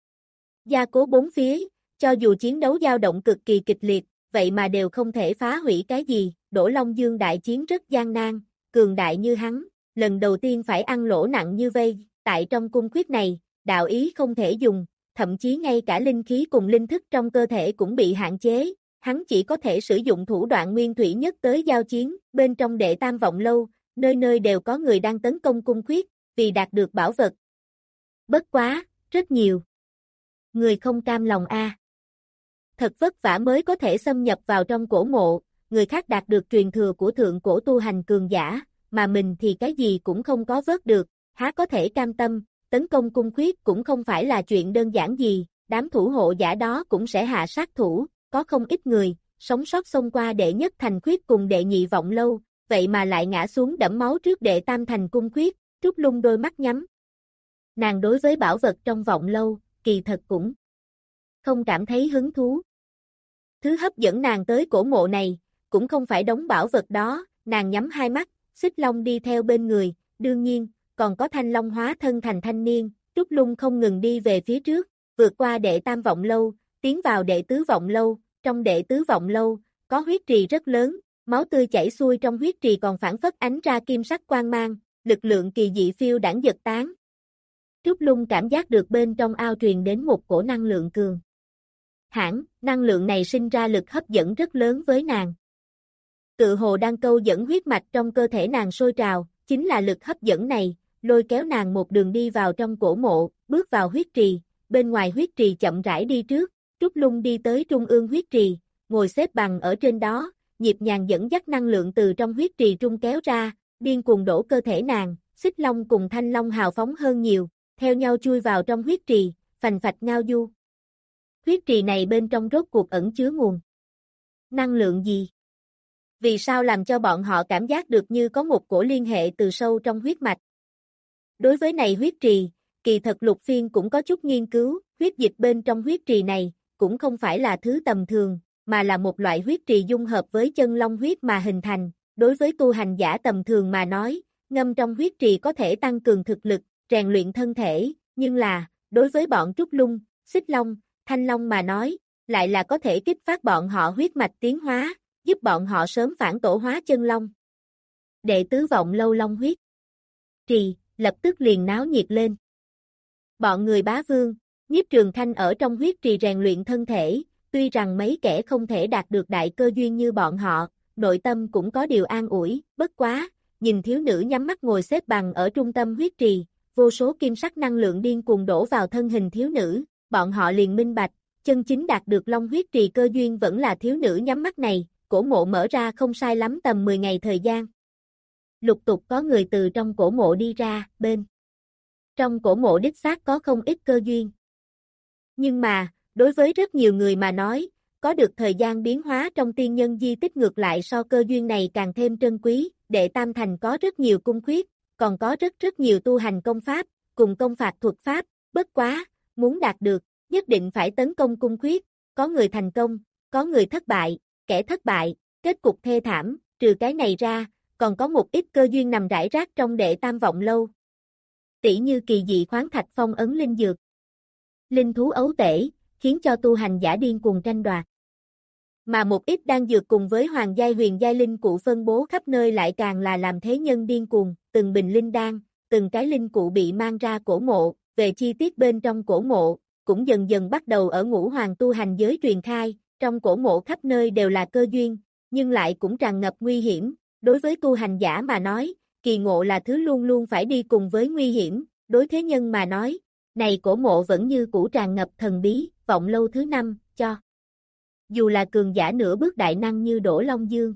Gia cố bốn phía, cho dù chiến đấu dao động cực kỳ kịch liệt, vậy mà đều không thể phá hủy cái gì, Đỗ Long Dương đại chiến rất gian nan, cường đại như hắn, lần đầu tiên phải ăn lỗ nặng như vây, tại trong cung khuyết này, đạo ý không thể dùng, thậm chí ngay cả linh khí cùng linh thức trong cơ thể cũng bị hạn chế, hắn chỉ có thể sử dụng thủ đoạn nguyên thủy nhất tới giao chiến, bên trong Đệ Tam Vọng Lâu, nơi nơi đều có người đang tấn công cung khuyết, vì đạt được bảo vật. Bất quá, rất nhiều người không cam lòng a. À. Thật vất vả mới có thể xâm nhập vào trong cổ mộ, người khác đạt được truyền thừa của thượng cổ tu hành cường giả, mà mình thì cái gì cũng không có vớt được, há có thể cam tâm, tấn công cung khuyết cũng không phải là chuyện đơn giản gì, đám thủ hộ giả đó cũng sẽ hạ sát thủ, có không ít người, sống sót xông qua đệ nhất thành khuyết cùng đệ nhị vọng lâu, vậy mà lại ngã xuống đẫm máu trước đệ tam thành cung khuyết, Trúc Lung đôi mắt nhắm. Nàng đối với bảo vật trong vọng lâu, kỳ thật cũng không cảm thấy hứng thú. Thứ hấp dẫn nàng tới cổ mộ này, cũng không phải đống bảo vật đó, nàng nhắm hai mắt, Xích Long đi theo bên người, đương nhiên, còn có Thanh Long hóa thân thành thanh niên, Trúc Lung không ngừng đi về phía trước, vượt qua đệ tam vọng lâu, tiến vào đệ tứ vọng lâu, trong đệ tứ vọng lâu, có huyết trì rất lớn, máu tươi chảy xuôi trong huyết trì còn phản phất ánh ra kim sắc quang mang, lực lượng kỳ dị phiêu đãng giật tán. Trúc Lung cảm giác được bên trong ao truyền đến một cổ năng lượng cường hãn, năng lượng này sinh ra lực hấp dẫn rất lớn với nàng. Tự hồ đang câu dẫn huyết mạch trong cơ thể nàng sôi trào, chính là lực hấp dẫn này, lôi kéo nàng một đường đi vào trong cổ mộ, bước vào huyết trì, bên ngoài huyết trì chậm rãi đi trước, Trúc Lung đi tới trung ương huyết trì, ngồi xếp bằng ở trên đó, nhịp nhàng dẫn dắt năng lượng từ trong huyết trì trung kéo ra, điên cuồng đổ cơ thể nàng, Xích Long cùng Thanh Long hào phóng hơn nhiều, theo nhau chui vào trong huyết trì, phành phạch ngao du. Huyết trì này bên trong rốt cuộc ẩn chứa nguồn năng lượng gì? Vì sao làm cho bọn họ cảm giác được như có một cổ liên hệ từ sâu trong huyết mạch? Đối với này huyết trì, kỳ thật Lục Phiên cũng có chút nghiên cứu, huyết dịch bên trong huyết trì này, cũng không phải là thứ tầm thường, mà là một loại huyết trì dung hợp với chân long huyết mà hình thành, đối với tu hành giả tầm thường mà nói, ngâm trong huyết trì có thể tăng cường thực lực, rèn luyện thân thể, nhưng là, đối với bọn Trúc Lung, Xích Long, Thanh Long mà nói, lại là có thể kích phát bọn họ huyết mạch tiến hóa, giúp bọn họ sớm phản tổ hóa chân long. Đệ tứ vọng lâu long huyết trì, lập tức liền náo nhiệt lên. Bọn người bá vương, Nhiếp Trường Thanh ở trong huyết trì rèn luyện thân thể, tuy rằng mấy kẻ không thể đạt được đại cơ duyên như bọn họ, nội tâm cũng có điều an ủi, bất quá, nhìn thiếu nữ nhắm mắt ngồi xếp bằng ở trung tâm huyết trì, vô số kim sắc năng lượng điên cuồng đổ vào thân hình thiếu nữ, bọn họ liền minh bạch, chân chính đạt được long huyết trì cơ duyên vẫn là thiếu nữ nhắm mắt này, cổ mộ mở ra không sai lắm tầm mười ngày thời gian. Lục tục có người từ trong cổ mộ đi ra, bên trong cổ mộ đích xác có không ít cơ duyên. Nhưng mà, đối với rất nhiều người mà nói, có được thời gian biến hóa trong tiên nhân di tích ngược lại so cơ duyên này càng thêm trân quý, Đệ Tam Thành có rất nhiều cung khuyết, còn có rất rất nhiều tu hành công pháp, cùng công phạt thuật pháp, bất quá, muốn đạt được, nhất định phải tấn công cung khuyết, có người thành công, có người thất bại, kẻ thất bại, kết cục thê thảm, trừ cái này ra, còn có một ít cơ duyên nằm rải rác trong Đệ Tam Vọng Lâu. Tỷ như kỳ dị khoáng thạch phong ấn linh dược, linh thú ấu tể, khiến cho tu hành giả điên cuồng tranh đoạt. Mà một ít đan dược cùng với hoàng giai huyền giai linh cụ phân bố khắp nơi lại càng là làm thế nhân điên cuồng, từng bình linh đan, từng cái linh cụ bị mang ra cổ mộ, về chi tiết bên trong cổ mộ, cũng dần dần bắt đầu ở ngũ hoàng tu hành giới truyền khai, trong cổ mộ khắp nơi đều là cơ duyên, nhưng lại cũng tràn ngập nguy hiểm, đối với tu hành giả mà nói, kỳ ngộ là thứ luôn luôn phải đi cùng với nguy hiểm, đối thế nhân mà nói, này cổ mộ vẫn như cũ tràn ngập thần bí, vọng lâu thứ năm, cho dù là cường giả nửa bước đại năng như Đỗ Long Dương.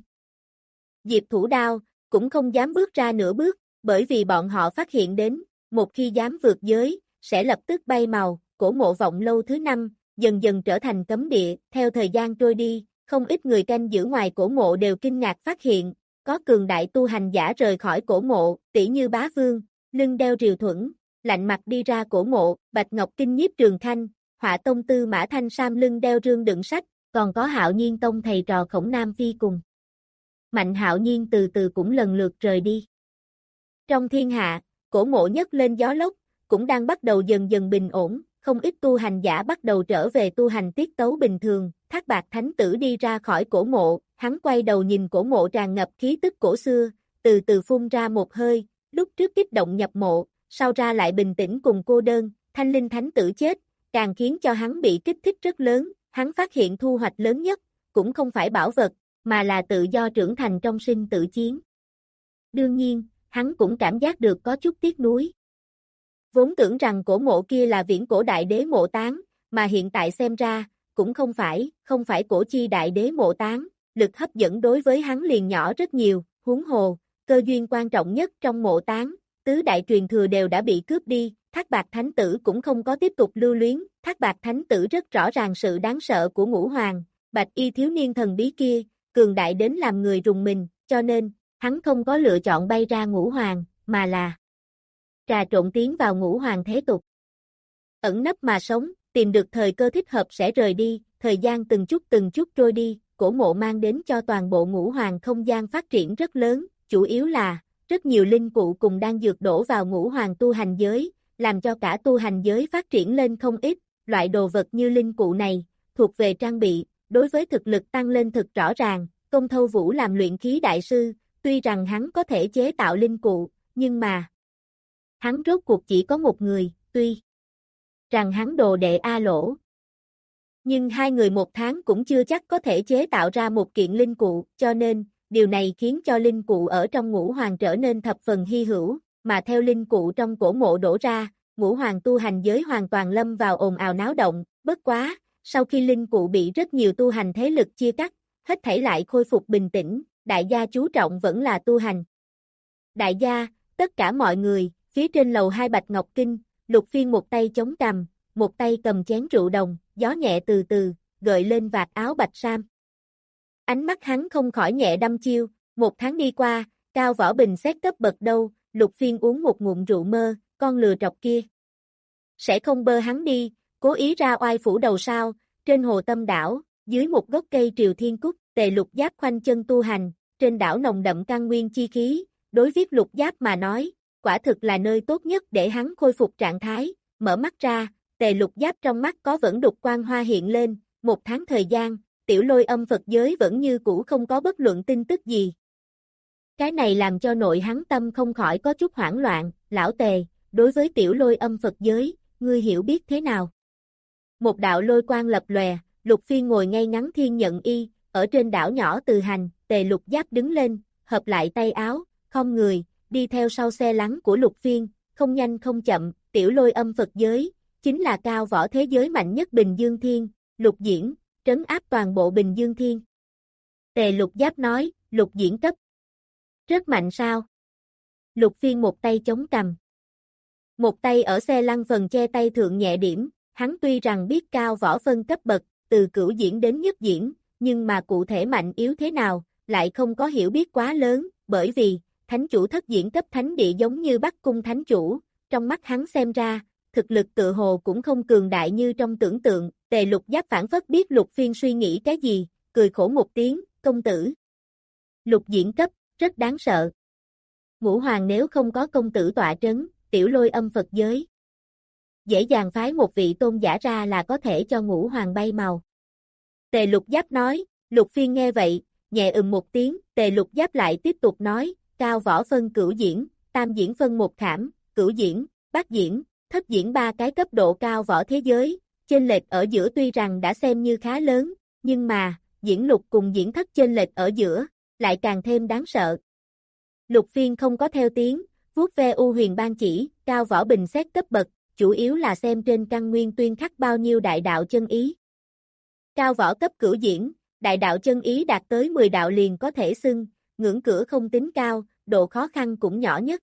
Diệp Thủ Đao, cũng không dám bước ra nửa bước, bởi vì bọn họ phát hiện đến, một khi dám vượt giới, sẽ lập tức bay màu, cổ mộ vọng lâu thứ năm, dần dần trở thành cấm địa, theo thời gian trôi đi, không ít người canh giữ ngoài cổ mộ đều kinh ngạc phát hiện, có cường đại tu hành giả rời khỏi cổ mộ, tỷ như Bá Vương, lưng đeo rìu thuẫn, lạnh mặt đi ra cổ mộ, Bạch Ngọc Kinh Nhiếp Trường Khanh, Họa Tông Tư Mã Thanh Sam lưng đeo rương đựng sách, còn có Hạo Nhiên Tông thầy trò Khổng Nam Phi cùng. Mạnh Hạo Nhiên từ từ cũng lần lượt rời đi. Trong thiên hạ, cổ mộ nhấc lên gió lốc, cũng đang bắt đầu dần dần bình ổn, không ít tu hành giả bắt đầu trở về tu hành tiết tấu bình thường, Thác Bạt Thánh Tử đi ra khỏi cổ mộ, hắn quay đầu nhìn cổ mộ tràn ngập khí tức cổ xưa, từ từ phun ra một hơi, lúc trước kích động nhập mộ, sau ra lại bình tĩnh cùng cô đơn, Thanh Linh Thánh Tử chết, càng khiến cho hắn bị kích thích rất lớn, hắn phát hiện thu hoạch lớn nhất, cũng không phải bảo vật, mà là tự do trưởng thành trong sinh tử chiến. Đương nhiên, hắn cũng cảm giác được có chút tiếc nuối. Vốn tưởng rằng cổ mộ kia là viễn cổ đại đế mộ táng, mà hiện tại xem ra, cũng không phải, không phải cổ chi đại đế mộ táng, lực hấp dẫn đối với hắn liền nhỏ rất nhiều, huống hồ, cơ duyên quan trọng nhất trong mộ táng, tứ đại truyền thừa đều đã bị cướp đi, Thác Bạt Thánh Tử cũng không có tiếp tục lưu luyến, Thác Bạt Thánh Tử rất rõ ràng sự đáng sợ của ngũ hoàng, bạch y thiếu niên thần bí kia, cường đại đến làm người rùng mình, cho nên, hắn không có lựa chọn bay ra ngũ hoàng, mà là trà trộn tiến vào ngũ hoàng thế tục. Ẩn nấp mà sống, tìm được thời cơ thích hợp sẽ rời đi, thời gian từng chút từng chút trôi đi, cổ mộ mang đến cho toàn bộ ngũ hoàng không gian phát triển rất lớn, chủ yếu là, rất nhiều linh cụ cùng đang dược đổ vào ngũ hoàng tu hành giới, làm cho cả tu hành giới phát triển lên không ít, loại đồ vật như linh cụ này, thuộc về trang bị, đối với thực lực tăng lên thực rõ ràng, Công Thâu Vũ làm luyện khí đại sư, tuy rằng hắn có thể chế tạo linh cụ, nhưng mà hắn rốt cuộc chỉ có một người, tuy rằng hắn đồ đệ A Lỗ. Nhưng hai người một tháng cũng chưa chắc có thể chế tạo ra một kiện linh cụ, cho nên, điều này khiến cho linh cụ ở trong ngũ hoàng trở nên thập phần hy hữu, mà theo linh cụ trong cổ mộ đổ ra, ngũ hoàng tu hành giới hoàn toàn lâm vào ồn ào náo động, bất quá, sau khi linh cụ bị rất nhiều tu hành thế lực chia cắt, hết thảy lại khôi phục bình tĩnh, đại gia chú trọng vẫn là tu hành. Đại gia, tất cả mọi người, phía trên lầu hai Bạch Ngọc Kinh, Lục Phiên một tay chống cằm, một tay cầm chén rượu đồng, gió nhẹ từ từ, gợi lên vạt áo bạch sam. Ánh mắt hắn không khỏi nhẹ đăm chiêu, một tháng đi qua, Cao Võ Bình xét cấp bậc đâu, Lục Phiên uống một ngụm rượu mơ, con lừa trọc kia. Sẽ không bơ hắn đi, cố ý ra oai phủ đầu sao, trên hồ Tâm đảo, dưới một gốc cây triều thiên cúc, Tề Lục Giáp khoanh chân tu hành, trên đảo nồng đậm căn nguyên chi khí, đối với Lục Giáp mà nói, quả thực là nơi tốt nhất để hắn khôi phục trạng thái, mở mắt ra, Tề Lục Giáp trong mắt có vẫn đục quang hoa hiện lên, một tháng thời gian, Tiểu Lôi Âm Phật giới vẫn như cũ không có bất luận tin tức gì. Cái này làm cho nội hắn tâm không khỏi có chút hoảng loạn, lão Tề, đối với Tiểu Lôi Âm Phật giới, ngươi hiểu biết thế nào? Một đạo lôi quang lập lòe, Lục Phiên ngồi ngay ngắn thiên nhận y, ở trên đảo nhỏ Từ Hành, Tề Lục Giáp đứng lên, hợp lại tay áo, không người, đi theo sau xe lắng của Lục Phiên, không nhanh không chậm, Tiểu Lôi Âm Phật giới, chính là cao võ thế giới mạnh nhất Bình Dương Thiên, Lục Diễn, trấn áp toàn bộ Bình Dương Thiên. Tề Lục Giáp nói, Lục Diễn cấp. Rất mạnh sao? Lục Phiên một tay chống cằm. Một tay ở xe lăn phần che tay thượng nhẹ điểm, hắn tuy rằng biết cao võ phân cấp bậc, từ cửu diễn đến nhất diễn, nhưng mà cụ thể mạnh yếu thế nào, lại không có hiểu biết quá lớn, bởi vì, thánh chủ thất diễn cấp thánh địa giống như Bắc Cung thánh chủ, trong mắt hắn xem ra, thực lực tự hồ cũng không cường đại như trong tưởng tượng, Tề Lục Giáp phản phất biết Lục Phiên suy nghĩ cái gì, cười khổ một tiếng, công tử. Lục diễn cấp, rất đáng sợ. Ngũ Hoàng nếu không có công tử tọa trấn, tiểu lôi âm Phật giới. Dễ dàng phái một vị tôn giả ra là có thể cho Ngũ Hoàng bay màu. Tề Lục Giáp nói, Lục Phiên nghe vậy, nhẹ ừm một tiếng, Tề Lục Giáp lại tiếp tục nói, cao võ phân cửu diễn, tam diễn phân một khảm, cửu diễn, bát diễn, thất diễn ba cái cấp độ cao võ thế giới, chênh lệch ở giữa tuy rằng đã xem như khá lớn, nhưng mà, diễn lục cùng diễn thất chênh lệch ở giữa, lại càng thêm đáng sợ. Lục Phiên không có theo tiếng, vuốt ve u huyền ban chỉ, cao võ bình xét cấp bậc, chủ yếu là xem trên căn nguyên tuyên khắc bao nhiêu đại đạo chân ý. Cao võ cấp cửu diễn, đại đạo chân ý đạt tới mười đạo liền có thể xưng, ngưỡng cửa không tính cao, độ khó khăn cũng nhỏ nhất.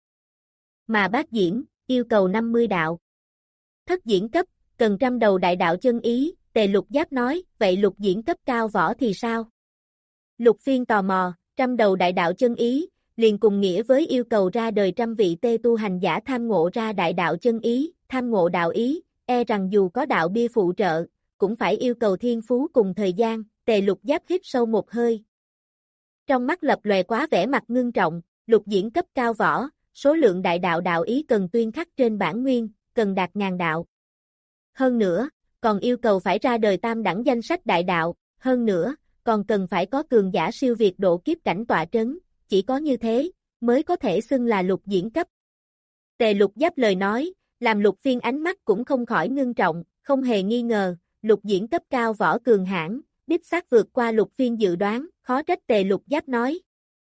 Mà bát diễn, yêu cầu năm mươi đạo. Thất diễn cấp, cần trăm đầu đại đạo chân ý, Tề Lục Giáp nói, vậy lục diễn cấp cao võ thì sao? Lục Phiên tò mò, trăm đầu đại đạo chân ý, liền cùng nghĩa với yêu cầu ra đời trăm vị tê tu hành giả tham ngộ ra đại đạo chân ý, tham ngộ đạo ý, e rằng dù có đạo bia phụ trợ, cũng phải yêu cầu thiên phú cùng thời gian, Tề Lục Giáp hít sâu một hơi. Trong mắt lập lòe quá vẻ mặt ngưng trọng, lục diễn cấp cao võ, số lượng đại đạo đạo ý cần tuyên khắc trên bản nguyên, cần đạt ngàn đạo. Hơn nữa, còn yêu cầu phải ra đời tam đẳng danh sách đại đạo, hơn nữa, còn cần phải có cường giả siêu việt độ kiếp cảnh tọa trấn, chỉ có như thế, mới có thể xưng là lục diễn cấp. Tề Lục Giáp lời nói, làm Lục Phiên ánh mắt cũng không khỏi ngưng trọng, không hề nghi ngờ, lục diễn cấp cao võ cường hãn, đích xác vượt qua Lục Phiên dự đoán, khó trách Tề Lục Giáp nói.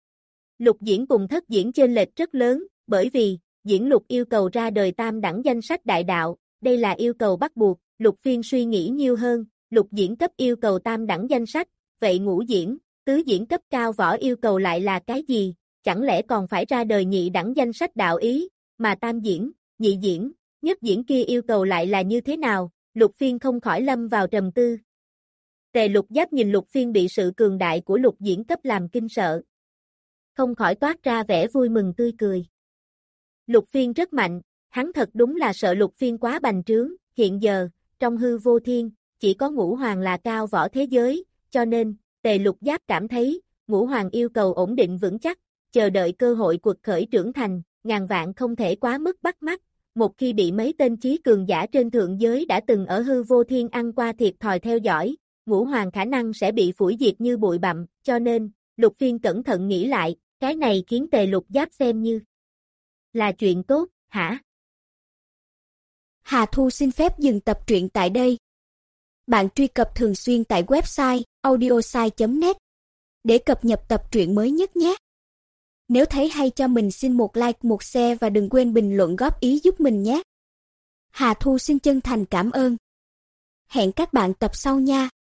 Lục diễn cùng thất diễn chênh lệch rất lớn, bởi vì, diễn lục yêu cầu ra đời tam đẳng danh sách đại đạo, đây là yêu cầu bắt buộc, Lục Phiên suy nghĩ nhiều hơn, lục diễn cấp yêu cầu tam đẳng danh sách, vậy ngũ diễn, tứ diễn cấp cao võ yêu cầu lại là cái gì, chẳng lẽ còn phải ra đời nhị đẳng danh sách đạo ý, mà tam diễn, nhị diễn, nhất diễn kia yêu cầu lại là như thế nào, Lục Phiên không khỏi lâm vào trầm tư. Tề Lục Giáp nhìn Lục Phiên bị sự cường đại của lục diễn cấp làm kinh sợ. Không khỏi toát ra vẻ vui mừng tươi cười. Lục Phiên rất mạnh, hắn thật đúng là sợ Lục Phiên quá bành trướng, hiện giờ, trong hư vô thiên, chỉ có Ngũ Hoàng là cao võ thế giới, cho nên, Tề Lục Giáp cảm thấy, Ngũ Hoàng yêu cầu ổn định vững chắc, chờ đợi cơ hội quật khởi trưởng thành, ngàn vạn không thể quá mức bắt mắt, một khi bị mấy tên chí cường giả trên thượng giới đã từng ở hư vô thiên ăn qua thiệt thòi theo dõi, Ngũ Hoàng khả năng sẽ bị phủi diệt như bụi bặm, cho nên, Lục Phiên cẩn thận nghĩ lại, cái này khiến Tề Lục Giáp xem như là chuyện tốt, hả? Hà Thu xin phép dừng tập truyện tại đây. Bạn truy cập thường xuyên tại website audiosai chấm net để cập nhật tập truyện mới nhất nhé. Nếu thấy hay cho mình xin một like, một share và đừng quên bình luận góp ý giúp mình nhé. Hà Thu xin chân thành cảm ơn. Hẹn các bạn tập sau nha.